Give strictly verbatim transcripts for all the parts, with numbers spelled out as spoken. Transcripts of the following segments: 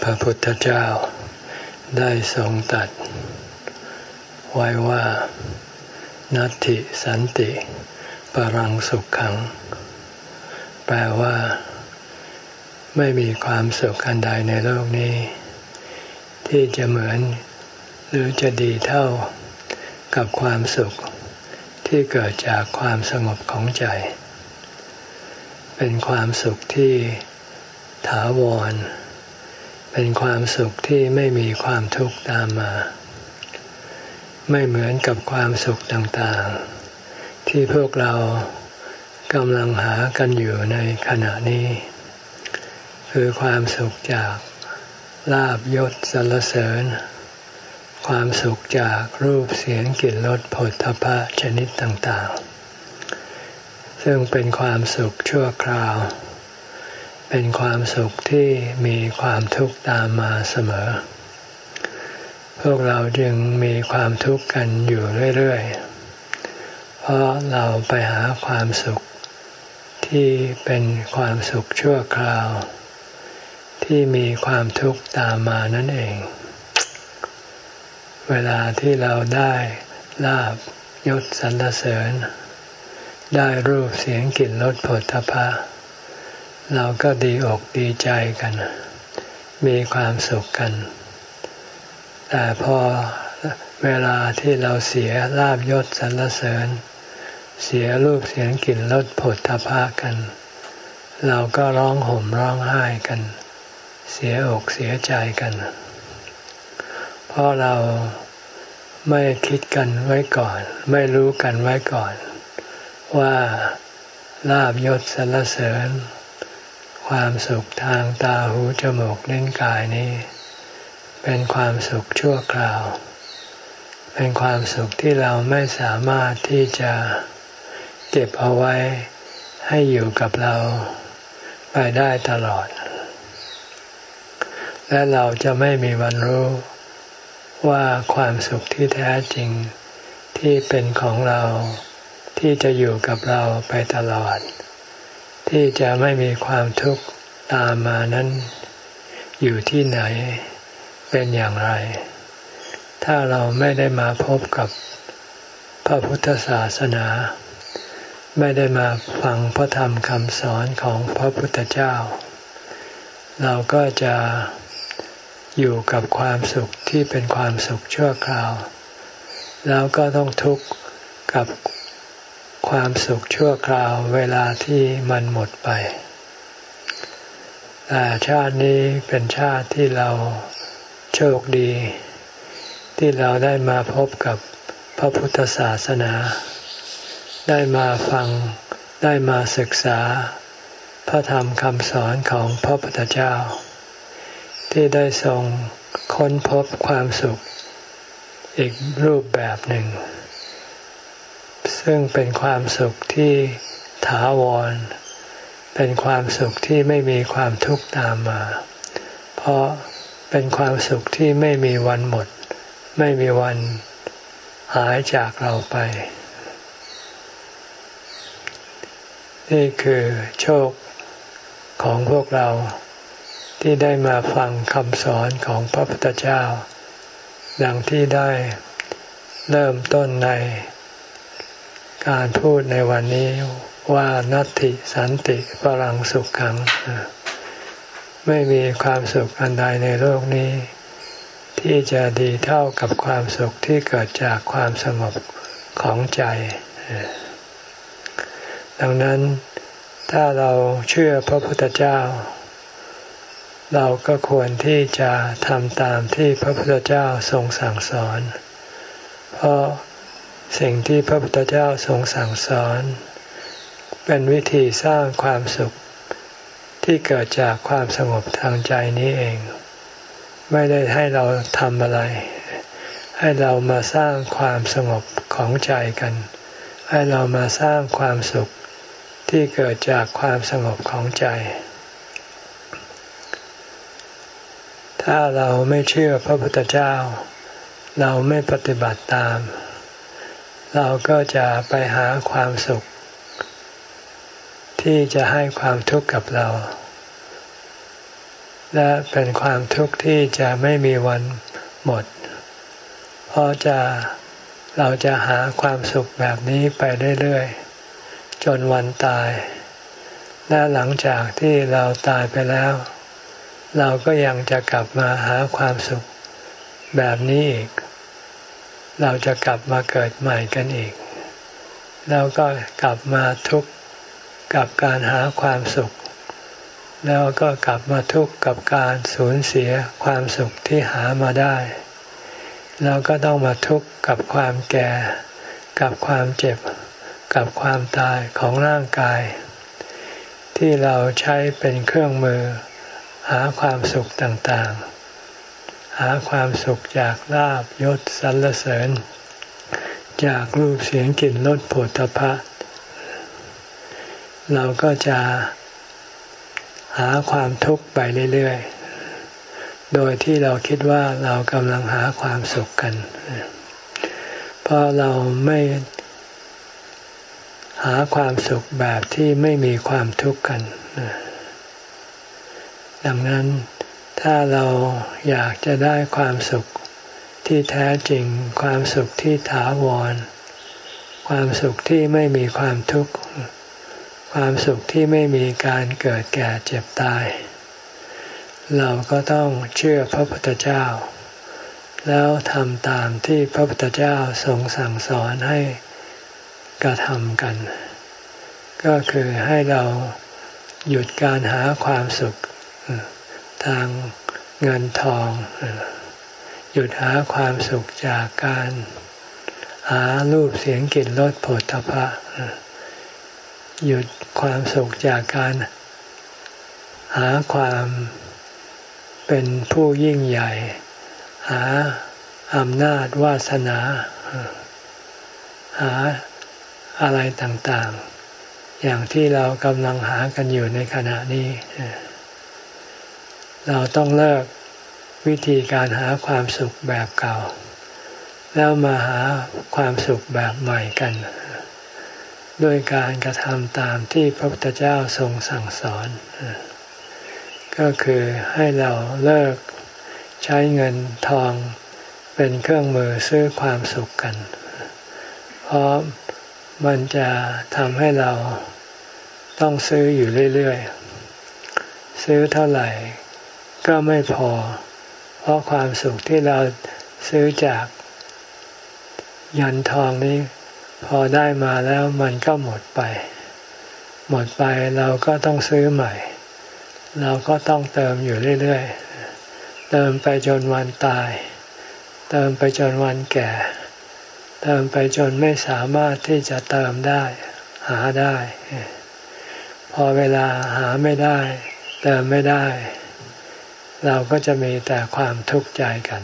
ระพุทธเจ้าได้ทรงตรัสไว้ว่านัตถิสันติปรังสุขขังแปลว่าไม่มีความสุขอันใดในโลกนี้ที่จะเหมือนหรือจะดีเท่ากับความสุขที่เกิดจากความสงบของใจเป็นความสุขที่ถาวรเป็นความสุขที่ไม่มีความทุกข์ตามมาไม่เหมือนกับความสุขต่างๆที่พวกเรากำลังหากันอยู่ในขณะนี้คือความสุขจากลาภยศสรรเสริญความสุขจากรูปเสียงกลิ่นรสโผฏฐัพพะชนิดต่างๆซึ่งเป็นความสุขชั่วคราวเป็นความสุขที่มีความทุกข์ตามมาเสมอพวกเราจึงมีความทุกข์กันอยู่เรื่อยๆเพราะเราไปหาความสุขที่เป็นความสุขชั่วคราวที่มีความทุกข์ตามมานั่นเองเวลาที่เราได้ลาภยศสรรเสริญได้รูปเสียงกลิ่นรสโผฏฐัพพะเราก็ดีอกดีใจกันมีความสุขกันแต่พอเวลาที่เราเสียลาภยศสรรเสริญเสียรูปเสียงกลิ่นรสโผฏฐัพพะกันเราก็ร้องห่มร้องไห้กันเสียอกเสียใจกันเพราะเราไม่คิดกันไว้ก่อนไม่รู้กันไว้ก่อนว่าลาภยศสรรเสริญความสุขทางตาหูจมูกลิ้นกายนี้เป็นความสุขชั่วคราวเป็นความสุขที่เราไม่สามารถที่จะเก็บเอาไว้ให้อยู่กับเราไปได้ตลอดและเราจะไม่มีวันรู้ว่าความสุขที่แท้จริงที่เป็นของเราที่จะอยู่กับเราไปตลอดที่จะไม่มีความทุกข์ตามมานั้นอยู่ที่ไหนเป็นอย่างไรถ้าเราไม่ได้มาพบกับพระพุทธศาสนาไม่ได้มาฟังพระธรรมคำสอนของพระพุทธเจ้าเราก็จะอยู่กับความสุขที่เป็นความสุขชั่วคราวแล้วก็ต้องทุกข์กับความสุขชั่วคราวเวลาที่มันหมดไปแต่ชาตินี้เป็นชาติที่เราโชคดีที่เราได้มาพบกับพระพุทธศาสนาได้มาฟังได้มาศึกษาพระธรรมคำสอนของพระพุทธเจ้าที่ได้ทรงค้นพบความสุขอีกรูปแบบหนึ่งซึ่งเป็นความสุขที่ถาวรเป็นความสุขที่ไม่มีความทุกข์ตามมาเพราะเป็นความสุขที่ไม่มีวันหมดไม่มีวันหายจากเราไปนี่คือโชคของพวกเราที่ได้มาฟังคำสอนของพระพุทธเจ้าดังที่ได้เริ่มต้นในการพูดในวันนี้ว่านัตถิสันติปรังสุขขังไม่มีความสุขอันใดในโลกนี้ที่จะดีเท่ากับความสุขที่เกิดจากความสงบของใจดังนั้นถ้าเราเชื่อพระพุทธเจ้าเราก็ควรที่จะทำตามที่พระพุทธเจ้าทรงสั่งสอนเพราะสิ่งที่พระพุทธเจ้าทรงสั่งสอนเป็นวิธีสร้างความสุขที่เกิดจากความสงบทางใจนี้เองไม่ได้ให้เราทำอะไรให้เรามาสร้างความสงบของใจกันให้เรามาสร้างความสุขที่เกิดจากความสงบของใจถ้าเราไม่เชื่อพระพุทธเจ้าเราไม่ปฏิบัติตามเราก็จะไปหาความสุขที่จะให้ความทุกข์กับเราและเป็นความทุกข์ที่จะไม่มีวันหมดเพราะจะเราจะหาความสุขแบบนี้ไปเรื่อยๆจนวันตายและหลังจากที่เราตายไปแล้วเราก็ยังจะกลับมาหาความสุขแบบนี้อีกเราจะกลับมาเกิดใหม่กันอีกแล้วก็กลับมาทุกข์กับการหาความสุขแล้วก็กลับมาทุกข์กับการสูญเสียความสุขที่หามาได้แล้วก็ต้องมาทุกข์กับความแก่กับความเจ็บกับความตายของร่างกายที่เราใช้เป็นเครื่องมือหาความสุขต่างๆหาความสุขจากลาภยศสรรเสริญจากรูปเสียงกลิ่นรสโผฏฐัพพะเราก็จะหาความทุกข์ไปเรื่อยๆโดยที่เราคิดว่าเรากำลังหาความสุขกันเพราะเราไม่หาความสุขแบบที่ไม่มีความทุกข์กันดังนั้นถ้าเราอยากจะได้ความสุขที่แท้จริงความสุขที่ถาวรความสุขที่ไม่มีความทุกข์ความสุขที่ไม่มีการเกิดแก่เจ็บตายเราก็ต้องเชื่อพระพุทธเจ้าแล้วทำตามที่พระพุทธเจ้าทรงสั่งสอนให้กระทำกันก็คือให้เราหยุดการหาความสุขทางเงินทองหยุดหาความสุขจากการหารูปเสียงกลิ่นรสโผฏฐัพพะหยุดความสุขจากการหาความเป็นผู้ยิ่งใหญ่หาอำนาจวาสนาหาอะไรต่างๆอย่างที่เรากำลังหากันอยู่ในขณะนี้เราต้องเลิกวิธีการหาความสุขแบบเก่าแล้วมาหาความสุขแบบใหม่กันด้วยการกระทำตามที่พระพุทธเจ้าทรงสั่งสอนก็คือให้เราเลิกใช้เงินทองเป็นเครื่องมือซื้อความสุขกันเพราะมันจะทำให้เราต้องซื้ออยู่เรื่อยๆซื้อเท่าไหร่ก็ไม่พอเพราะความสุขที่เราซื้อจากเงินทองนี้พอได้มาแล้วมันก็หมดไปหมดไปเราก็ต้องซื้อใหม่เราก็ต้องเติมอยู่เรื่อยๆเติมไปจนวันตายเติมไปจนวันแก่เติมไปจนไม่สามารถที่จะเติมได้หาได้พอเวลาหาไม่ได้เติมไม่ได้เราก็จะมีแต่ความทุกข์ใจกัน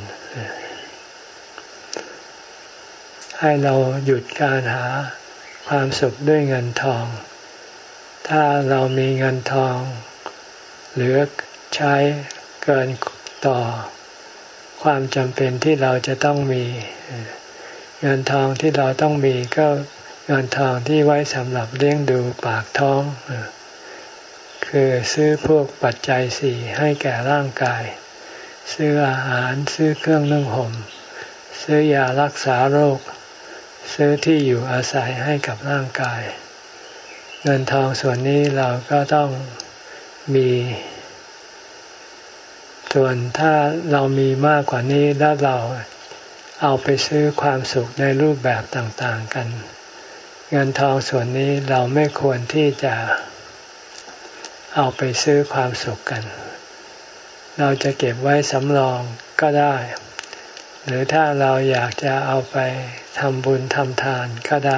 ให้เราหยุดการหาความสุขด้วยเงินทองถ้าเรามีเงินทองเหลือใช้เกินต่อความจำเป็นที่เราจะต้องมีเงินทองที่เราต้องมีก็เงินทองที่ไว้สำหรับเลี้ยงดูปากท้องคือซื้อพวกปัจจัยสี่ให้แก่ร่างกายซื้ออาหารซื้อเครื่องนึ่งห่มซื้อยารักษาโรคซื้อที่อยู่อาศัยให้กับร่างกายเงินทองส่วนนี้เราก็ต้องมีส่วนถ้าเรามีมากกว่านี้แล้วเราเอาไปซื้อความสุขในรูปแบบต่างๆกันเงินทองส่วนนี้เราไม่ควรที่จะเอาไปซื้อความสุขกันเราจะเก็บไว้สำรองก็ได้หรือถ้าเราอยากจะเอาไปทำบุญทำทานก็ได้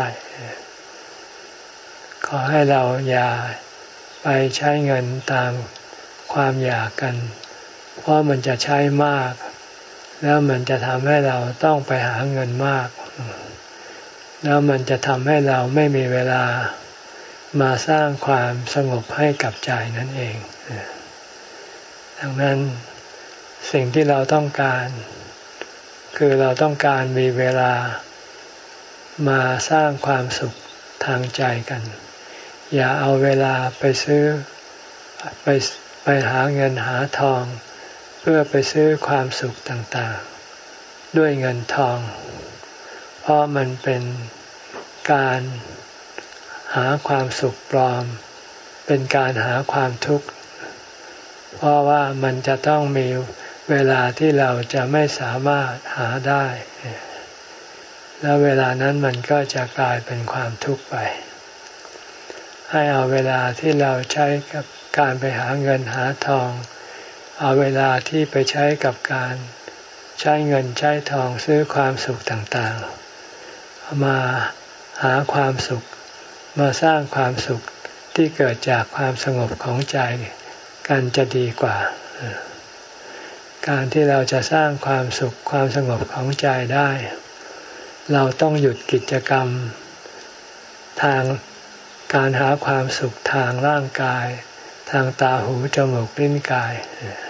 ขอให้เราอย่าไปใช้เงินตามความอยากกันเพราะมันจะใช้มากแล้วมันจะทำให้เราต้องไปหาเงินมากแล้วมันจะทำให้เราไม่มีเวลามาสร้างความสงบให้กับใจนั่นเองดังนั้นสิ่งที่เราต้องการคือเราต้องการมีเวลามาสร้างความสุขทางใจกันอย่าเอาเวลาไปซื้อไปไปไปหาเงินหาทองเพื่อไปซื้อความสุขต่างๆด้วยเงินทองเพราะมันเป็นการหาความสุขปลอมเป็นการหาความทุกข์เพราะว่ามันจะต้องมีเวลาที่เราจะไม่สามารถหาได้แล้วเวลานั้นมันก็จะกลายเป็นความทุกข์ไปให้เอาเวลาที่เราใช้กับการไปหาเงินหาทองเอาเวลาที่ไปใช้กับการใช้เงินใช้ทองซื้อความสุขต่างๆมาหาความสุขมาสร้างความสุขที่เกิดจากความสงบของใจกันจะดีกว่าการที่เราจะสร้างความสุขความสงบของใจได้เราต้องหยุดกิจกรรมทางการหาความสุขทางร่างกายทางตาหูจมูกลิ้นกาย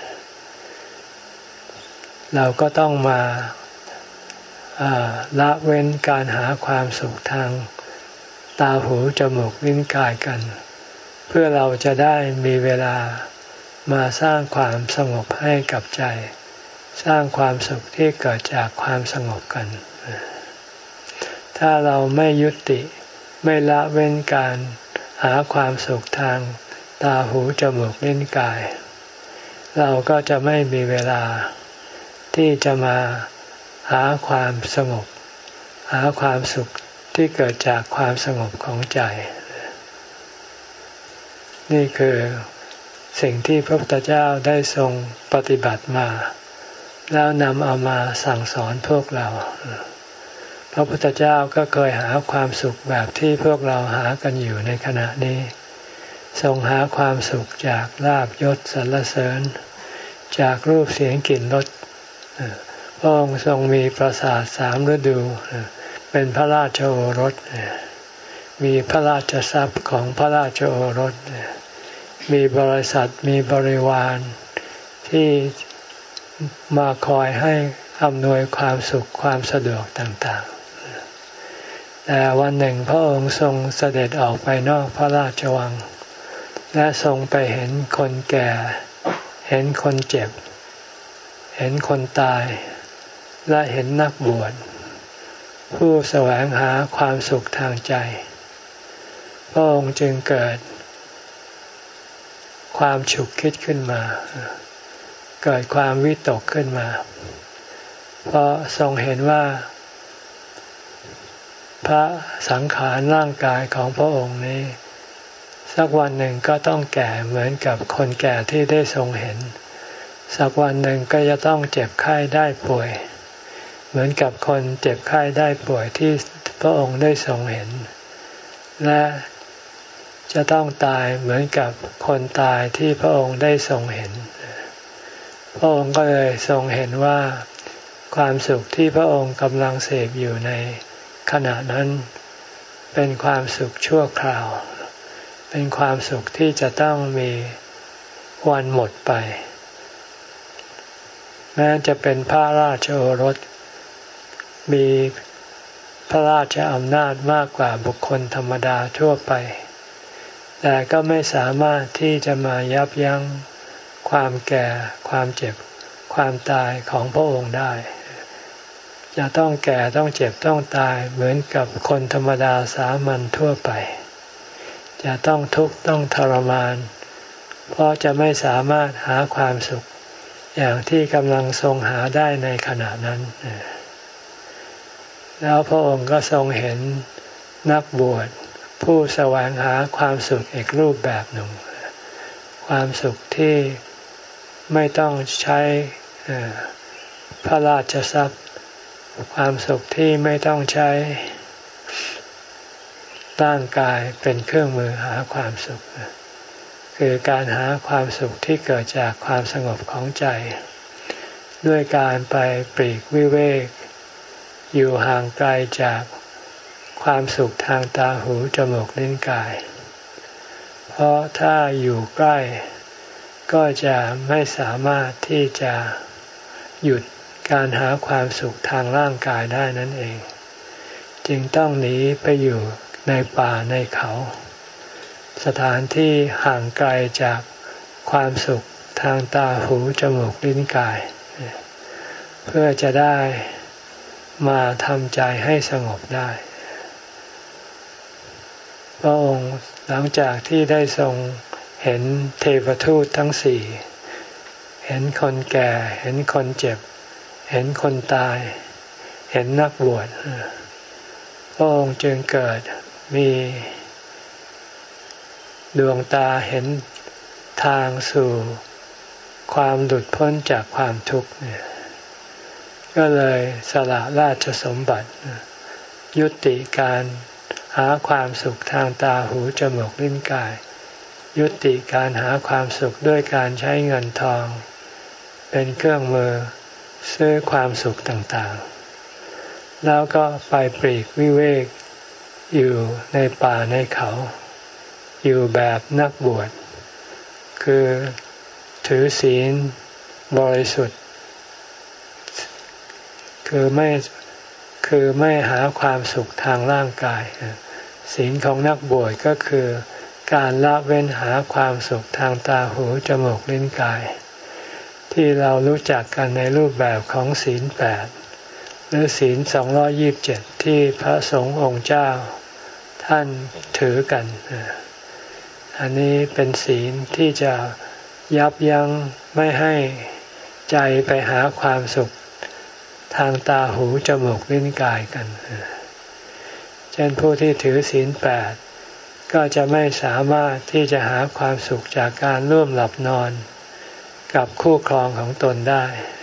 เราก็ต้องมาละเว้นการหาความสุขทางตาหูจมูกลิ้นกายกันเพื่อเราจะได้มีเวลามาสร้างความสงบให้กับใจสร้างความสุขที่เกิดจากความสงบกันถ้าเราไม่ยุติไม่ละเว้นการหาความสุขทางตาหูจมูกลิ้นกายเราก็จะไม่มีเวลาที่จะมาหาความสงบหาความสุขที่เกิดจากความสงบของใจนี่คือสิ่งที่พระพุทธเจ้าได้ทรงปฏิบัติมาแล้วนำเอามาสั่งสอนพวกเราพระพุทธเจ้าก็เคยหาความสุขแบบที่พวกเราหากันอยู่ในขณะนี้ทรงหาความสุขจากลาภยศสรรเสริญจากรูปเสียงกลิ่นรสพระองค์ทรงมีปราสาทสามฤดูเป็นพระราชโอรสมีพระราชทรัพย์ของพระราชโอรสมีบริษัทมีบริวารที่มาคอยให้อำนวยความสุขความสะดวกต่างๆแต่วันหนึ่งพระองค์ทรงเสด็จออกไปนอกพระราชวังและทรงไปเห็นคนแก่เห็นคนเจ็บเห็นคนตายและเห็นนักบวชผู้แสวงหาความสุขทางใจพระองค์จึงเกิดความฉุกคิดขึ้นมาเกิดความวิตกขึ้นมาเพราะทรงเห็นว่าพระสังขารร่างกายของพระองค์นี้สักวันหนึ่งก็ต้องแก่เหมือนกับคนแก่ที่ได้ทรงเห็นสักวันหนึ่งก็จะต้องเจ็บไข้ได้ป่วยเหมือนกับคนเจ็บไข้ได้ป่วยที่พระองค์ได้ทรงเห็นและจะต้องตายเหมือนกับคนตายที่พระองค์ได้ทรงเห็นพระองค์ก็เลยทรงเห็นว่าความสุขที่พระองค์กำลังเสพอยู่ในขณะนั้นเป็นความสุขชั่วคราวเป็นความสุขที่จะต้องมีวันหมดไปแม้จะเป็นพระราชโอรสมีพระราชอำนาจมากกว่าบุคคลธรรมดาทั่วไปแต่ก็ไม่สามารถที่จะมายับยั้งความแก่ความเจ็บความตายของพระองค์ได้จะต้องแก่ต้องเจ็บต้องตายเหมือนกับคนธรรมดาสามัญทั่วไปจะต้องทุกข์ต้องทรมานเพราะจะไม่สามารถหาความสุขอย่างที่กำลังทรงหาได้ในขณะนั้นแล้วพระองค์ก็ทรงเห็นนักบวชผู้แสวงหาความสุขอีกรูปแบบหนึ่งความสุขที่ไม่ต้องใช้พระราชทรัพย์ความสุขที่ไม่ต้องใช้ร่างกายเป็นเครื่องมือหาความสุขคือการหาความสุขที่เกิดจากความสงบของใจด้วยการไปปลีกวิเวกอยู่ห่างไกลจากความสุขทางตาหูจมูกลิ้นกายเพราะถ้าอยู่ใกล้ก็จะไม่สามารถที่จะหยุดการหาความสุขทางร่างกายได้นั่นเองจึงต้องหนีไปอยู่ในป่าในเขาสถานที่ห่างไกลจากความสุขทางตาหูจมูกลิ้นกายเพื่อจะได้มาทำใจให้สงบได้พระองค์หลังจากที่ได้ทรงเห็นเทวทูตทั้งสี่เห็นคนแก่เห็นคนเจ็บเห็นคนตายเห็นนักบวชพระองค์จึงเกิดมีดวงตาเห็นทางสู่ความหลุดพ้นจากความทุกข์เนี่ยก็เลยสละราชสมบัติยุติการหาความสุขทางตาหูจมูกลิ้นกายยุติการหาความสุขด้วยการใช้เงินทองเป็นเครื่องมือซื้อความสุขต่างๆแล้วก็ไปปลีกวิเวกอยู่ในป่าในเขาอยู่แบบนักบวชคือถือศีลบริสุทธิ์คือไม่คือไม่หาความสุขทางร่างกายศีลของนักบวชก็คือการละเว้นหาความสุขทางตาหูจมูกลิ้นกายที่เรารู้จักกันในรูปแบบของศีลแปดหรือศีลสองร้อยยี่สิบเจ็ดที่พระสงฆ์องค์เจ้าท่านถือกันอันนี้เป็นศีลที่จะยับยั้งไม่ให้ใจไปหาความสุขทางตาหูจมูกลิ้นกายกันเช่นผู้ที่ถือศีลแปดก็จะไม่สามารถที่จะหาความสุขจากการร่วมหลับนอนกับคู่ครองของตนได้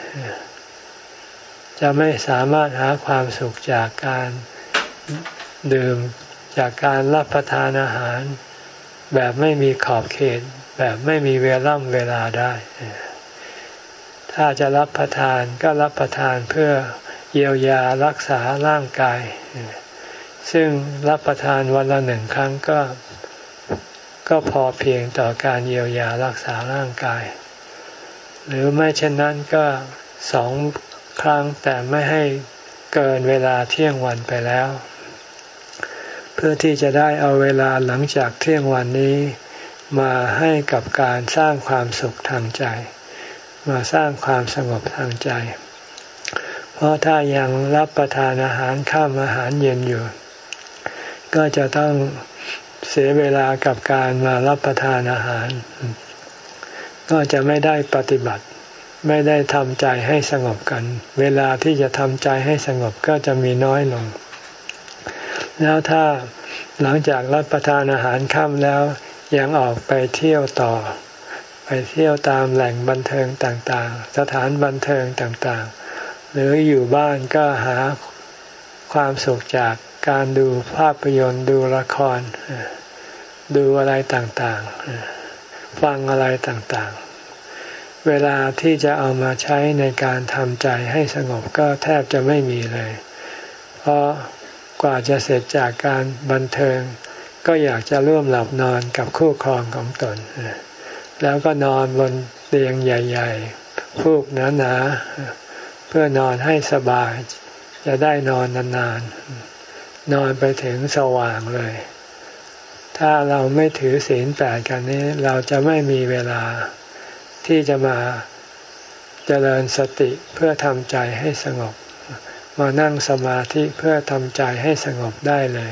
จะไม่สามารถหาความสุขจากการดื่มจากการรับประทานอาหารแบบไม่มีขอบเขตแบบไม่มีเวลาเวลาได้ถ้าจะรับประทานก็รับประทานเพื่อเยียวยารักษาร่างกายซึ่งรับประทานวันละหนึ่งครั้งก็ก็พอเพียงต่อการเยียวยารักษาร่างกายหรือไม่เช่นนั้นก็สองครั้งแต่ไม่ให้เกินเวลาเที่ยงวันไปแล้วเพื่อที่จะได้เอาเวลาหลังจากเที่ยงวันนี้มาให้กับการสร้างความสุขทางใจมาสร้างความสงบทางใจเพราะถ้ายังรับประทานอาหารข้ามอาหารเย็นอยู่ก็จะต้องเสียเวลากับการมารับประทานอาหารก็จะไม่ได้ปฏิบัติไม่ได้ทำใจให้สงบกันเวลาที่จะทำใจให้สงบก็จะมีน้อยลงแล้วถ้าหลังจากรับประทานอาหารค่ำแล้วยังออกไปเที่ยวต่อไปเที่ยวตามแหล่งบันเทิงต่างๆสถานบันเทิงต่างๆหรืออยู่บ้านก็หาความสุขจากการดูภาพยนตร์ดูละครดูอะไรต่างๆฟังอะไรต่างๆเวลาที่จะเอามาใช้ในการทำใจให้สงบก็แทบจะไม่มีเลยเพราะกว่าจะเสร็จจากการบันเทิงก็อยากจะร่วมหลับนอนกับคู่ครองของตนแล้วก็นอนบนเตียงใหญ่ๆฟูกหนาๆเพื่อนอนให้สบายจะได้นอนนานๆนอนไปถึงสว่างเลยถ้าเราไม่ถือศีลแปดกันนี้เราจะไม่มีเวลาที่จะมาเจริญสติเพื่อทำใจให้สงบมานั่งสมาธิเพื่อทำใจให้สงบได้เลย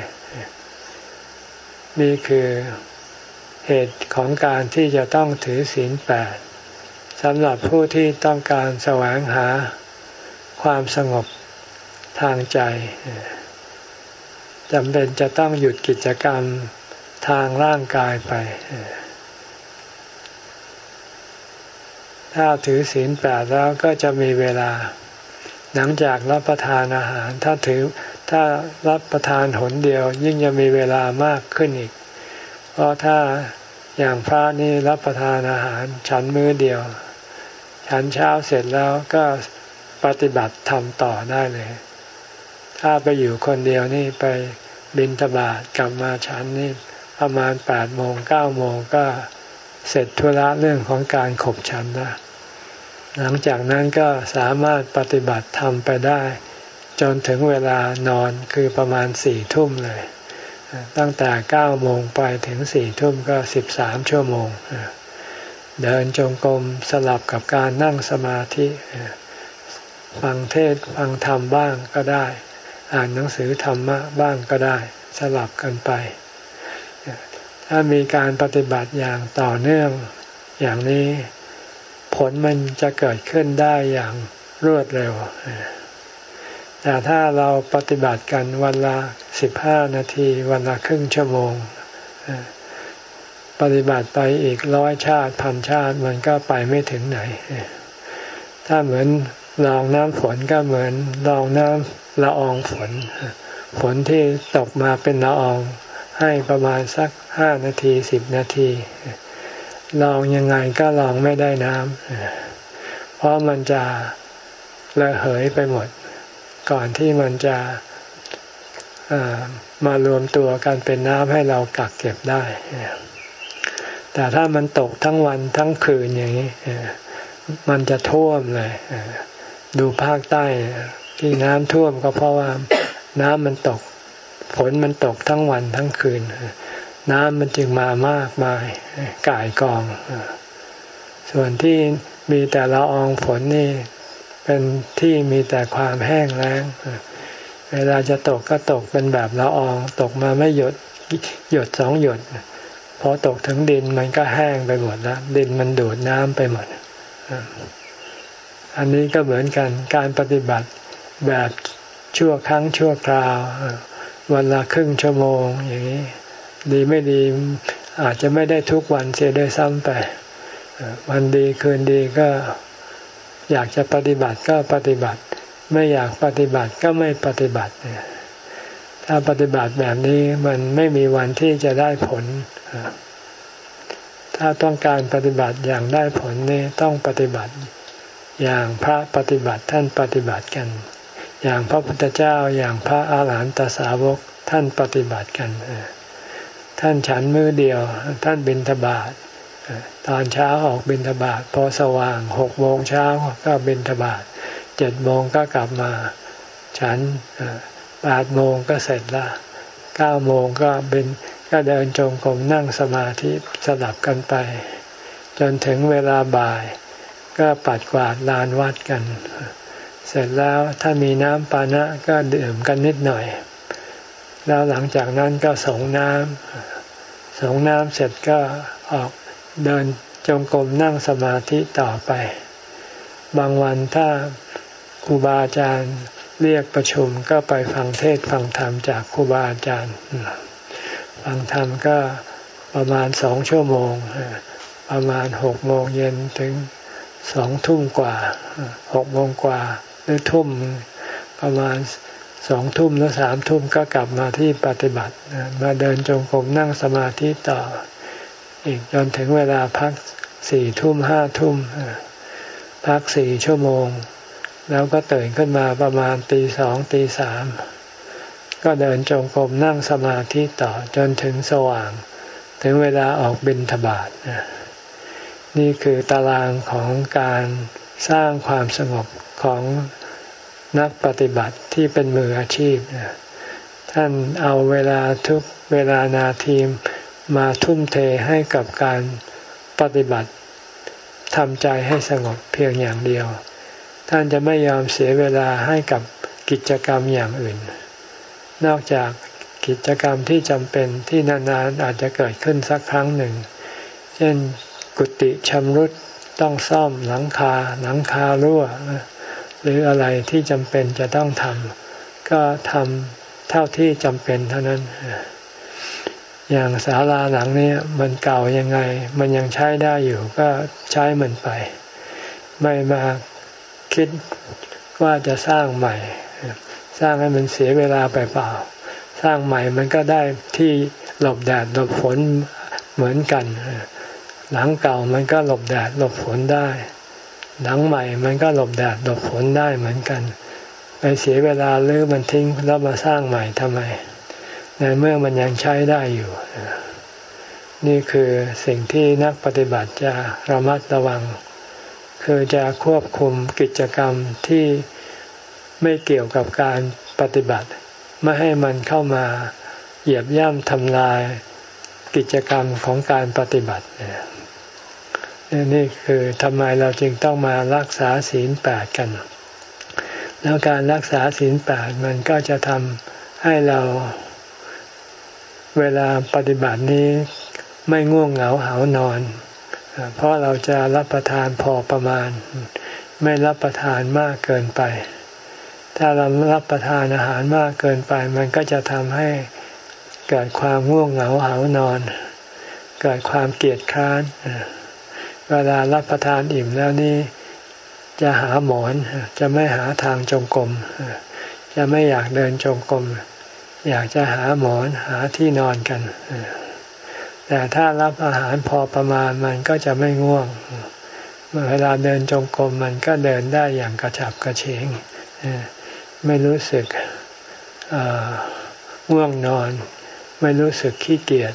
นี่คือเหตุของการที่จะต้องถือศีลแปดสำหรับผู้ที่ต้องการแสวงหาความสงบทางใจจำเป็นจะต้องหยุดกิจกรรมทางร่างกายไปถ้าถือศีลแปดแล้วก็จะมีเวลาหลังจากรับประทานอาหารถ้าถือถ้ารับประทานหนเดียวยิ่งจะมีเวลามากขึ้นอีกเพราะถ้าอย่างพระนี่รับประทานอาหารฉันมื้อเดียวฉันเช้าเสร็จแล้วก็ปฏิบัติธรรมต่อได้เลยถ้าไปอยู่คนเดียวนี่ไปบิณฑบาตกลับมาฉันนี่ประมาณแปดโมงเก้าโมงก็เสร็จธุระเรื่องของการขบฉันนะหลังจากนั้นก็สามารถปฏิบัติธรรมไปได้จนถึงเวลานอนคือประมาณสี่ทุ่มเลยตั้งแต่เก้าโมงไปถึงสี่ทุ่มก็สิบสามชั่วโมงเดินจงกรมสลับกับการนั่งสมาธิฟังเทศน์ฟังธรรมบ้างก็ได้อ่านหนังสือธรรมะบ้างก็ได้สลับกันไปถ้ามีการปฏิบัติอย่างต่อเนื่องอย่างนี้ผลมันจะเกิดขึ้นได้อย่างรวดเร็วแต่ถ้าเราปฏิบัติกันวันละสิบห้านาทีวันละครึ่งชั่วโมงปฏิบัติไปอีกร้อยชาติพันชาติมันก็ไปไม่ถึงไหนถ้าเหมือนรองน้ำฝนก็เหมือนรองน้ำละอองฝนฝนที่ตกมาเป็นละอองให้ประมาณสักห้านาทีสิบนาทีลองยังไงก็ลองไม่ได้น้ำเพราะมันจะระเหยไปหมดก่อนที่มันจะมารวมตัวกันเป็นน้ำให้เรากักเก็บได้แต่ถ้ามันตกทั้งวันทั้งคืนอย่างนี้มันจะท่วมเลยดูภาคใต้ที่น้ำท่วมก็เพราะว่าน้ำมันตกฝนมันตกทั้งวันทั้งคืนน้ำมันจึงมามากมายก่ายกองส่วนที่มีแต่ละอองฝนนี่เป็นที่มีแต่ความแห้งแล้งเวลาจะตกก็ตกเป็นแบบละอองตกมาไม่หยดหยดสองหยดพอตกถึงดินมันก็แห้งไปหมดแล้วดินมันดูดน้ำไปหมดอันนี้ก็เหมือนกันการปฏิบัติแบบชั่วครั้งชั่วคราววันละครึ่งชั่วโมงอย่างนี้ดีไม่ดีอาจจะไม่ได้ทุกวันเสียด้วยซ้ำไปวันดีคืนดีก็อยากจะปฏิบัติก็ปฏิบัติไม่อยากปฏิบัติก็ไม่ปฏิบัติถ้าปฏิบัติแบบนี้มันไม่มีวันที่จะได้ผลถ้าต้องการปฏิบัติอย่างได้ผลนี่ต้องปฏิบัติอย่างพระปฏิบัติท่านปฏิบัติกันอย่างพระพุทธเจ้าอย่างพระอาหารหันตสาวกท่านปฏิบัติกันท่านฉันมื้อเดียวท่านบิณฑบาตตอนเช้าออกบิณฑบาตพอสว่างหกโมงเช้าก็บิณฑบาตเจ็ดโมงก็กลับมาฉันแปดโมงก็เสร็จละเก้าโมงก็บินก็เดินจงกรมนั่งสมาธิสลับกันไปจนถึงเวลาบ่ายก็ปัดกวาดลานวัดกันเสร็จแล้วถ้ามีน้ำปานะก็ดื่มกันนิดหน่อยแล้วหลังจากนั้นก็สงน้ำสงน้ำเสร็จก็ออกเดินจงกรมนั่งสมาธิต่อไปบางวันถ้าครูบาอาจารย์เรียกประชุมก็ไปฟังเทศน์ฟังธรรมจากครูบาอาจารย์ฟังธรรมก็ประมาณสองชั่วโมงประมาณหกโมงเย็นถึงสองทุ่มกว่าหกโมงกว่าหรือทุ่มประมาณสองทุ่มหรือสามทุ่มก็กลับมาที่ปฏิบัติมาเดินจงกรมนั่งสมาธิต่ออีกจนถึงเวลาพักสี่ทุ่มห้าทุ่มพักสี่ชั่วโมงแล้วก็ตื่นขึ้นมาประมาณตีสองตีสามก็เดินจงกรมนั่งสมาธิต่อจนถึงสว่างถึงเวลาออกบิณฑบาตนี่คือตารางของการสร้างความสงบของนักปฏิบัติที่เป็นมืออาชีพท่านเอาเวลาทุกเวลานาทีมาทุ่มเทให้กับการปฏิบัติทำใจให้สงบเพียงอย่างเดียวท่านจะไม่ยอมเสียเวลาให้กับกิจกรรมอย่างอื่นนอกจากกิจกรรมที่จำเป็นที่นานๆอาจจะเกิดขึ้นสักครั้งหนึ่งเช่นกุฏิชำรุดต้องซ่อมหลังคาหลังคารั่วหรืออะไรที่จำเป็นจะต้องทำก็ทำเท่าที่จำเป็นเท่านั้นอย่างศาลาหลังนี้มันเก่ายังไงมันยังใช้ได้อยู่ก็ใช้มันไปไม่มาคิดว่าจะสร้างใหม่สร้างให้มันเสียเวลาไปเปล่าสร้างใหม่มันก็ได้ที่หลบแดดหลบฝนเหมือนกันหลังเก่ามันก็หลบแดดหลบฝนได้หลังใหม่มันก็หลบแดดหลบฝนได้เหมือนกันไปเสียเวลาลื้อมันทิ้งแล้วมาสร้างใหม่ทำไมในเมื่อมันยังใช้ได้อยู่นี่คือสิ่งที่นักปฏิบัติจะระมัดระวังคือจะควบคุมกิจกรรมที่ไม่เกี่ยวกับการปฏิบัติไม่ให้มันเข้ามาเหยียบย่ำทำลายกิจกรรมของการปฏิบัตินี่คือทำไมเราจึงต้องมารักษาศีลแปดกันแล้วการรักษาศีลแปดมันก็จะทำให้เราเวลาปฏิบัตินี้ไม่ง่วงเหงาหาวนอนเพราะเราจะรับประทานพอประมาณไม่รับประทานมากเกินไปถ้าเรารับประทานอาหารมากเกินไปมันก็จะทำให้เกิดความง่วงเหงาหาวนอนเกิดความเกียจคร้านเวลารับประทานอิ่มแล้วนี่จะหาหมอนจะไม่หาทางจงกรมจะไม่อยากเดินจงกรมอยากจะหาหมอนหาที่นอนกันแต่ถ้ารับอาหารพอประมาณมันก็จะไม่ง่วงเวลาเดินจงกรมมันก็เดินได้อย่างกระฉับกระเฉงไม่รู้สึกง่วงนอนไม่รู้สึกขี้เกียจ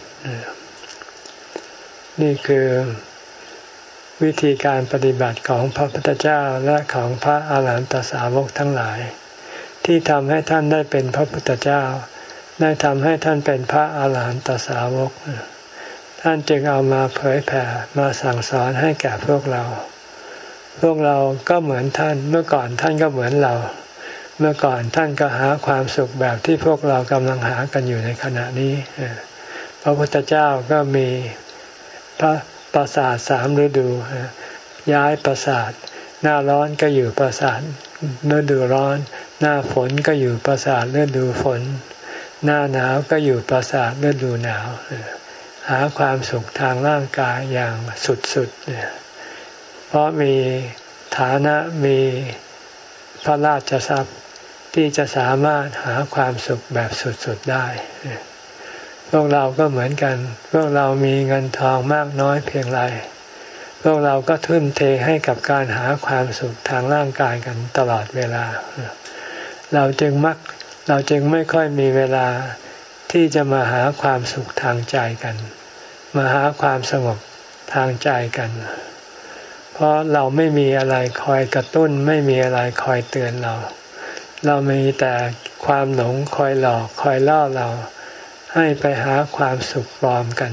นี่คือวิธีการปฏิบัติของพระพุทธเจ้าและของพระอาหารหันตสาวกทั้งหลายที่ทำให้ท่านได้เป็นพระพุทธเจ้าได้ทำให้ท่านเป็นพระอาหารหันตสาวกท่านจึงเอามาเผยแผ่มาสั่งสอนให้แก่พวกเราพวกเราก็เหมือนท่านเมื่อก่อนท่านก็เหมือนเราเมื่อก่อนท่านก็หาความสุขแบบที่พวกเรากำลังหากันอยู่ในขณะนี้พระพุทธเจ้าก็มีพระปราสาทสามฤดูย้ายปราสาทหน้าร้อนก็อยู่ปราสาทฤดูร้อนหน้าฝนก็อยู่ปราสาทฤดูฝนหน้าหนาวก็อยู่ปราสาทฤดูหนาวหาความสุขทางร่างกายอย่างสุดๆเพราะมีฐานะมีพระราชทรัพย์ที่จะสามารถหาความสุขแบบสุดๆได้พวกเราก็เหมือนกันพวกเรามีเงินทองมากน้อยเพียงไรพวกเราก็ทุ่มเทให้กับการหาความสุขทางร่างกายกันตลอดเวลาเราจึงมักเราจึงไม่ค่อยมีเวลาที่จะมาหาความสุขทางใจกันมาหาความสงบทางใจกันเพราะเราไม่มีอะไรคอยกระตุ้นไม่มีอะไรคอยเตือนเราเรามีแต่ความหลงคอยหลอกคอยล่อเราให้ไปหาความสุขปลอมกัน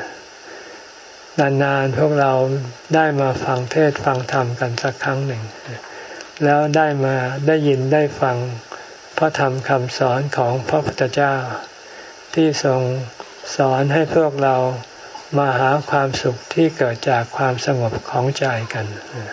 นานๆพวกเราได้มาฟังเทศน์ฟังธรรมกันสักครั้งหนึ่งแล้วได้มาได้ยินได้ฟังพระธรรมคำสอนของพระพุทธเจ้าที่ทรงสอนให้พวกเรามาหาความสุขที่เกิดจากความสงบของใจกัน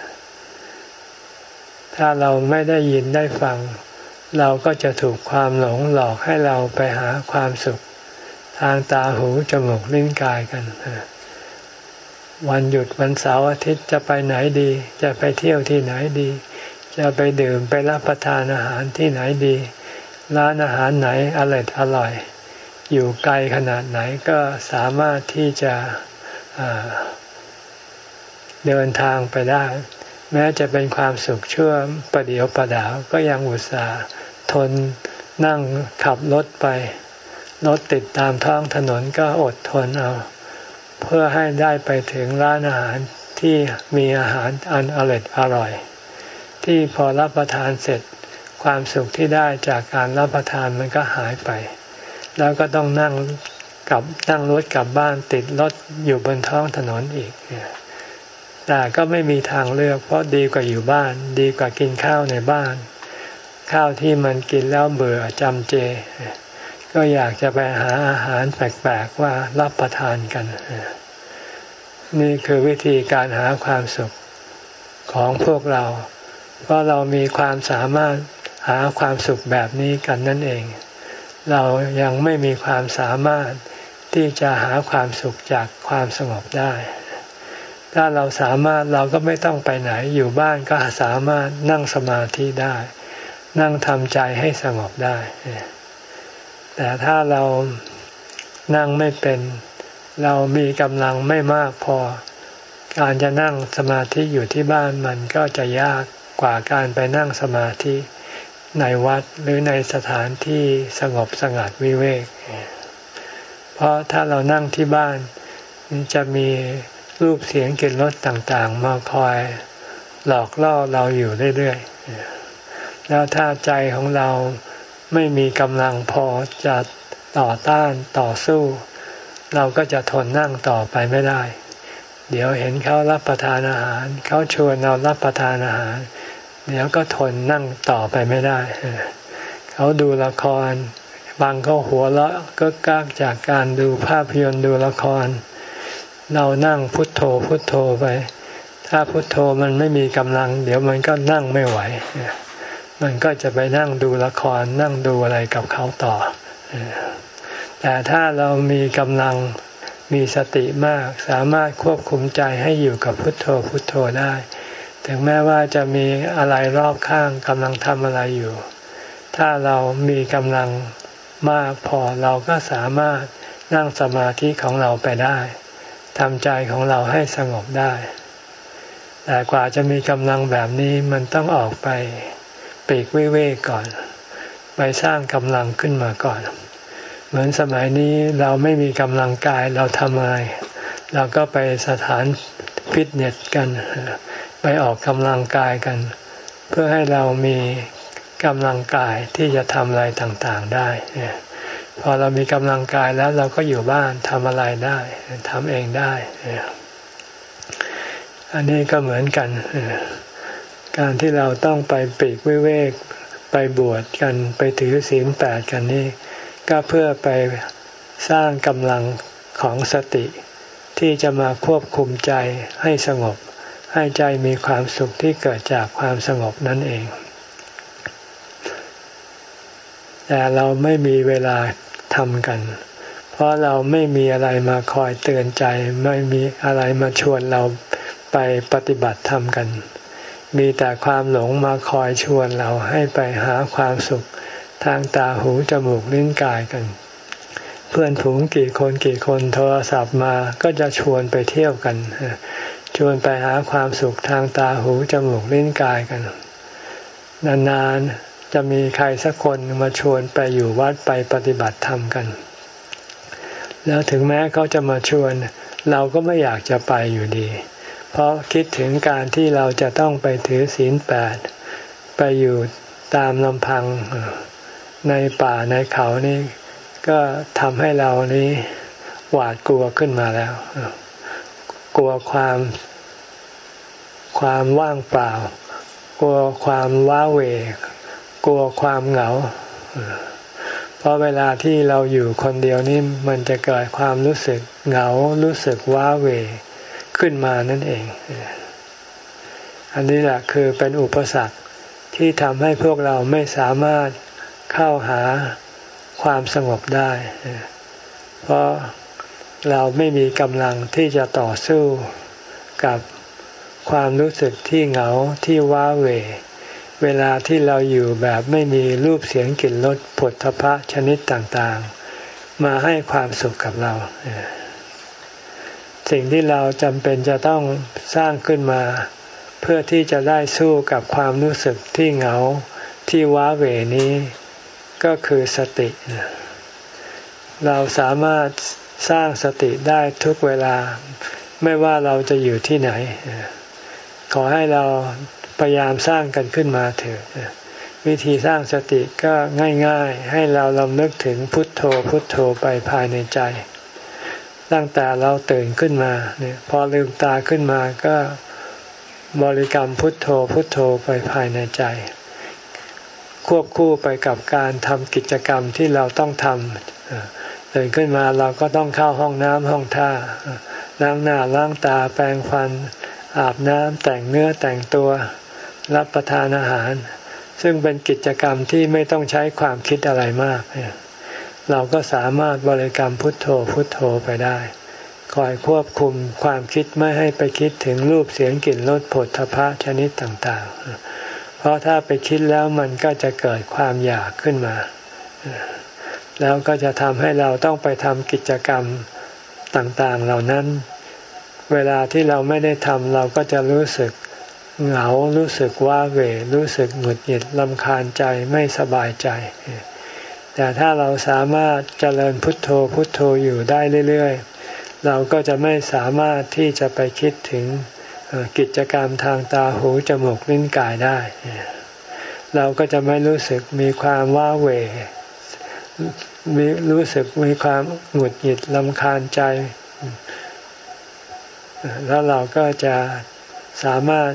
ถ้าเราไม่ได้ยินได้ฟังเราก็จะถูกความหลงหลอกให้เราไปหาความสุขทางตาหูจมูกลิ้นกายกันวันหยุดวันเสาร์อาทิตย์จะไปไหนดีจะไปเที่ยวที่ไหนดีจะไปดื่มไปรับประทานอาหารที่ไหนดีร้านอาหารไหนอร่อยอร่อยอยู่ไกลขนาดไหนก็สามารถที่จะเดินทางไปได้แม้จะเป็นความสุขชั่วประเดียวประดาวก็ยังอุตส่าห์ทนนั่งขับรถไปรถติดตามท้องถนนก็อดทนเอาเพื่อให้ได้ไปถึงร้านอาหารที่มีอาหารอันอร่อยอร่อยที่พอรับประทานเสร็จความสุขที่ได้จากการรับประทานมันก็หายไปแล้วก็ต้องนั่งกลับนั่งรถกลับบ้านติดรถอยู่บนท้องถนนอีกแต่ก็ไม่มีทางเลือกเพราะดีกว่าอยู่บ้านดีกว่ากินข้าวในบ้านข้าวที่มันกินแล้วเบื่อจำเจก็อยากจะไปหาอาหารแปลกๆว่ารับประทานกันนี่คือวิธีการหาความสุขของพวกเราเพราะเรามีความสามารถหาความสุขแบบนี้กันนั่นเองเรายังไม่มีความสามารถที่จะหาความสุขจากความสงบได้ถ้าเราสามารถเราก็ไม่ต้องไปไหนอยู่บ้านก็สามารถนั่งสมาธิได้นั่งทำใจให้สงบได้แต่ถ้าเรานั่งไม่เป็นเรามีกำลังไม่มากพอการจะนั่งสมาธิอยู่ที่บ้านมันก็จะยากกว่าการไปนั่งสมาธิในวัดหรือในสถานที่สงบสงัดวิเวกเพราะถ้าเรานั่งที่บ้านจะมีรูปเสียงกลิ่นรสต่างๆมาคอยหลอกล่อเราอยู่เรื่อยๆแล้วถ้าใจของเราไม่มีกำลังพอจะต่อต้านต่อสู้เราก็จะทนนั่งต่อไปไม่ได้เดี๋ยวเห็นเขารับประทานอาหารเขาชวนเรารับประทานอาหารเดี๋ยวก็ทนนั่งต่อไปไม่ได้เขาดูละครบางเขาหัวเราะก็กากจากการดูภาพยนตร์ดูละครเรานั่งพุทโธพุทโธไปถ้าพุทโธมันไม่มีกำลังเดี๋ยวมันก็นั่งไม่ไหวมันก็จะไปนั่งดูละครนั่งดูอะไรกับเขาต่อแต่ถ้าเรามีกำลังมีสติมากสามารถควบคุมใจให้อยู่กับพุทโธพุทโธได้ถึงแม้ว่าจะมีอะไรรอบข้างกำลังทำอะไรอยู่ถ้าเรามีกำลังมากพอเราก็สามารถนั่งสมาธิของเราไปได้ทำใจของเราให้สงบได้แต่กว่าจะมีกำลังแบบนี้มันต้องออกไปปีกวิเวกก่อนไปสร้างกำลังขึ้นมาก่อนเหมือนสมัยนี้เราไม่มีกำลังกายเราทำอะไรเราก็ไปสถานฟิตเนสกันไปออกกำลังกายกันเพื่อให้เรามีกำลังกายที่จะทำอะไรต่างๆได้พอเรามีกำลังกายแล้วเราก็อยู่บ้านทำอะไรได้ทำเองได้อันนี้ก็เหมือนกันการที่เราต้องไปปีกวิเวกไปบวชกันไปถือศีลแปดกันนี่ก็เพื่อไปสร้างกำลังของสติที่จะมาควบคุมใจให้สงบให้ใจมีความสุขที่เกิดจากความสงบนั่นเองแต่เราไม่มีเวลาทำกันเพราะเราไม่มีอะไรมาคอยเตือนใจไม่มีอะไรมาชวนเราไปปฏิบัติธรรมกันมีแต่ความหลงมาคอยชวนเราให้ไปหาความสุขทางตาหูจมูกลิ้นกายกันเพื่อนฝูงกี่คนกี่คนโทรศัพท์มาก็จะชวนไปเที่ยวกันชวนไปหาความสุขทางตาหูจมูกลิ้นกายกันนานๆจะมีใครสักคนมาชวนไปอยู่วัดไปปฏิบัติธรรมกันแล้วถึงแม้เขาจะมาชวนเราก็ไม่อยากจะไปอยู่ดีเพราะคิดถึงการที่เราจะต้องไปถือศีลแปดไปอยู่ตามลำพังในป่าในเขานี่ก็ทำให้เรานี้หวาดกลัวขึ้นมาแล้วกลัวความความว่างเปล่ากลัวความว้าเหวกลัวความเหงาเพราะเวลาที่เราอยู่คนเดียวนี่มันจะเกิดความรู้สึกเหงารู้สึกว้าเหวขึ้นมานั่นเองอันนี้แหละคือเป็นอุปสรรคที่ทำให้พวกเราไม่สามารถเข้าหาความสงบได้เพราะเราไม่มีกำลังที่จะต่อสู้กับความรู้สึกที่เหงาที่ว้าเหวเวลาที่เราอยู่แบบไม่มีรูปเสียงกลิ่นรสผลทพะชนิดต่างๆมาให้ความสุขกับเราสิ่งที่เราจำเป็นจะต้องสร้างขึ้นมาเพื่อที่จะได้สู้กับความรู้สึกที่เหงาที่ว้าเหวนี้ก็คือสติเราสามารถสร้างสติได้ทุกเวลาไม่ว่าเราจะอยู่ที่ไหนขอให้เราพยายามสร้างกันขึ้นมาเถิดวิธีสร้างสติก็ง่ายๆให้เราลำลึกถึงพุทโธพุทโธไปภายในใจตั้งแต่เราตื่นขึ้นมาเนี่ยพอลืมตาขึ้นมาก็บริกรรมพุทโธพุทโธไปภายในใจควบคู่ไปกับการทำกิจกรรมที่เราต้องทำตื่นขึ้นมาเราก็ต้องเข้าห้องน้ำห้องท่าล้างหน้าล้างตาแปรงฟันอาบน้ำแต่งเนื้อแต่งตัวรับประทานอาหารซึ่งเป็นกิจกรรมที่ไม่ต้องใช้ความคิดอะไรมากเราก็สามารถบริกรรมพุทโธพุทโธไปได้คอยควบคุมความคิดไม่ให้ไปคิดถึงรูปเสียงกลิ่นรสโผฏฐัพพะชนิดต่างๆเพราะถ้าไปคิดแล้วมันก็จะเกิดความอยากขึ้นมาแล้วก็จะทำให้เราต้องไปทำกิจกรรมต่างๆเหล่านั้นเวลาที่เราไม่ได้ทำเราก็จะรู้สึกเหงารู้สึกว้าเหวรู้สึกหงุดหงิดรำคาญใจไม่สบายใจแต่ถ้าเราสามารถเจริญพุทโธพุทโธอยู่ได้เรื่อยๆเราก็จะไม่สามารถที่จะไปคิดถึงกิจกรรมทางตาหูจมูกลิ้นกายได้เราก็จะไม่รู้สึกมีความว้าเหวมีรู้สึกมีความหงุดหงิดรำคาญใจแล้วเราก็จะสามารถ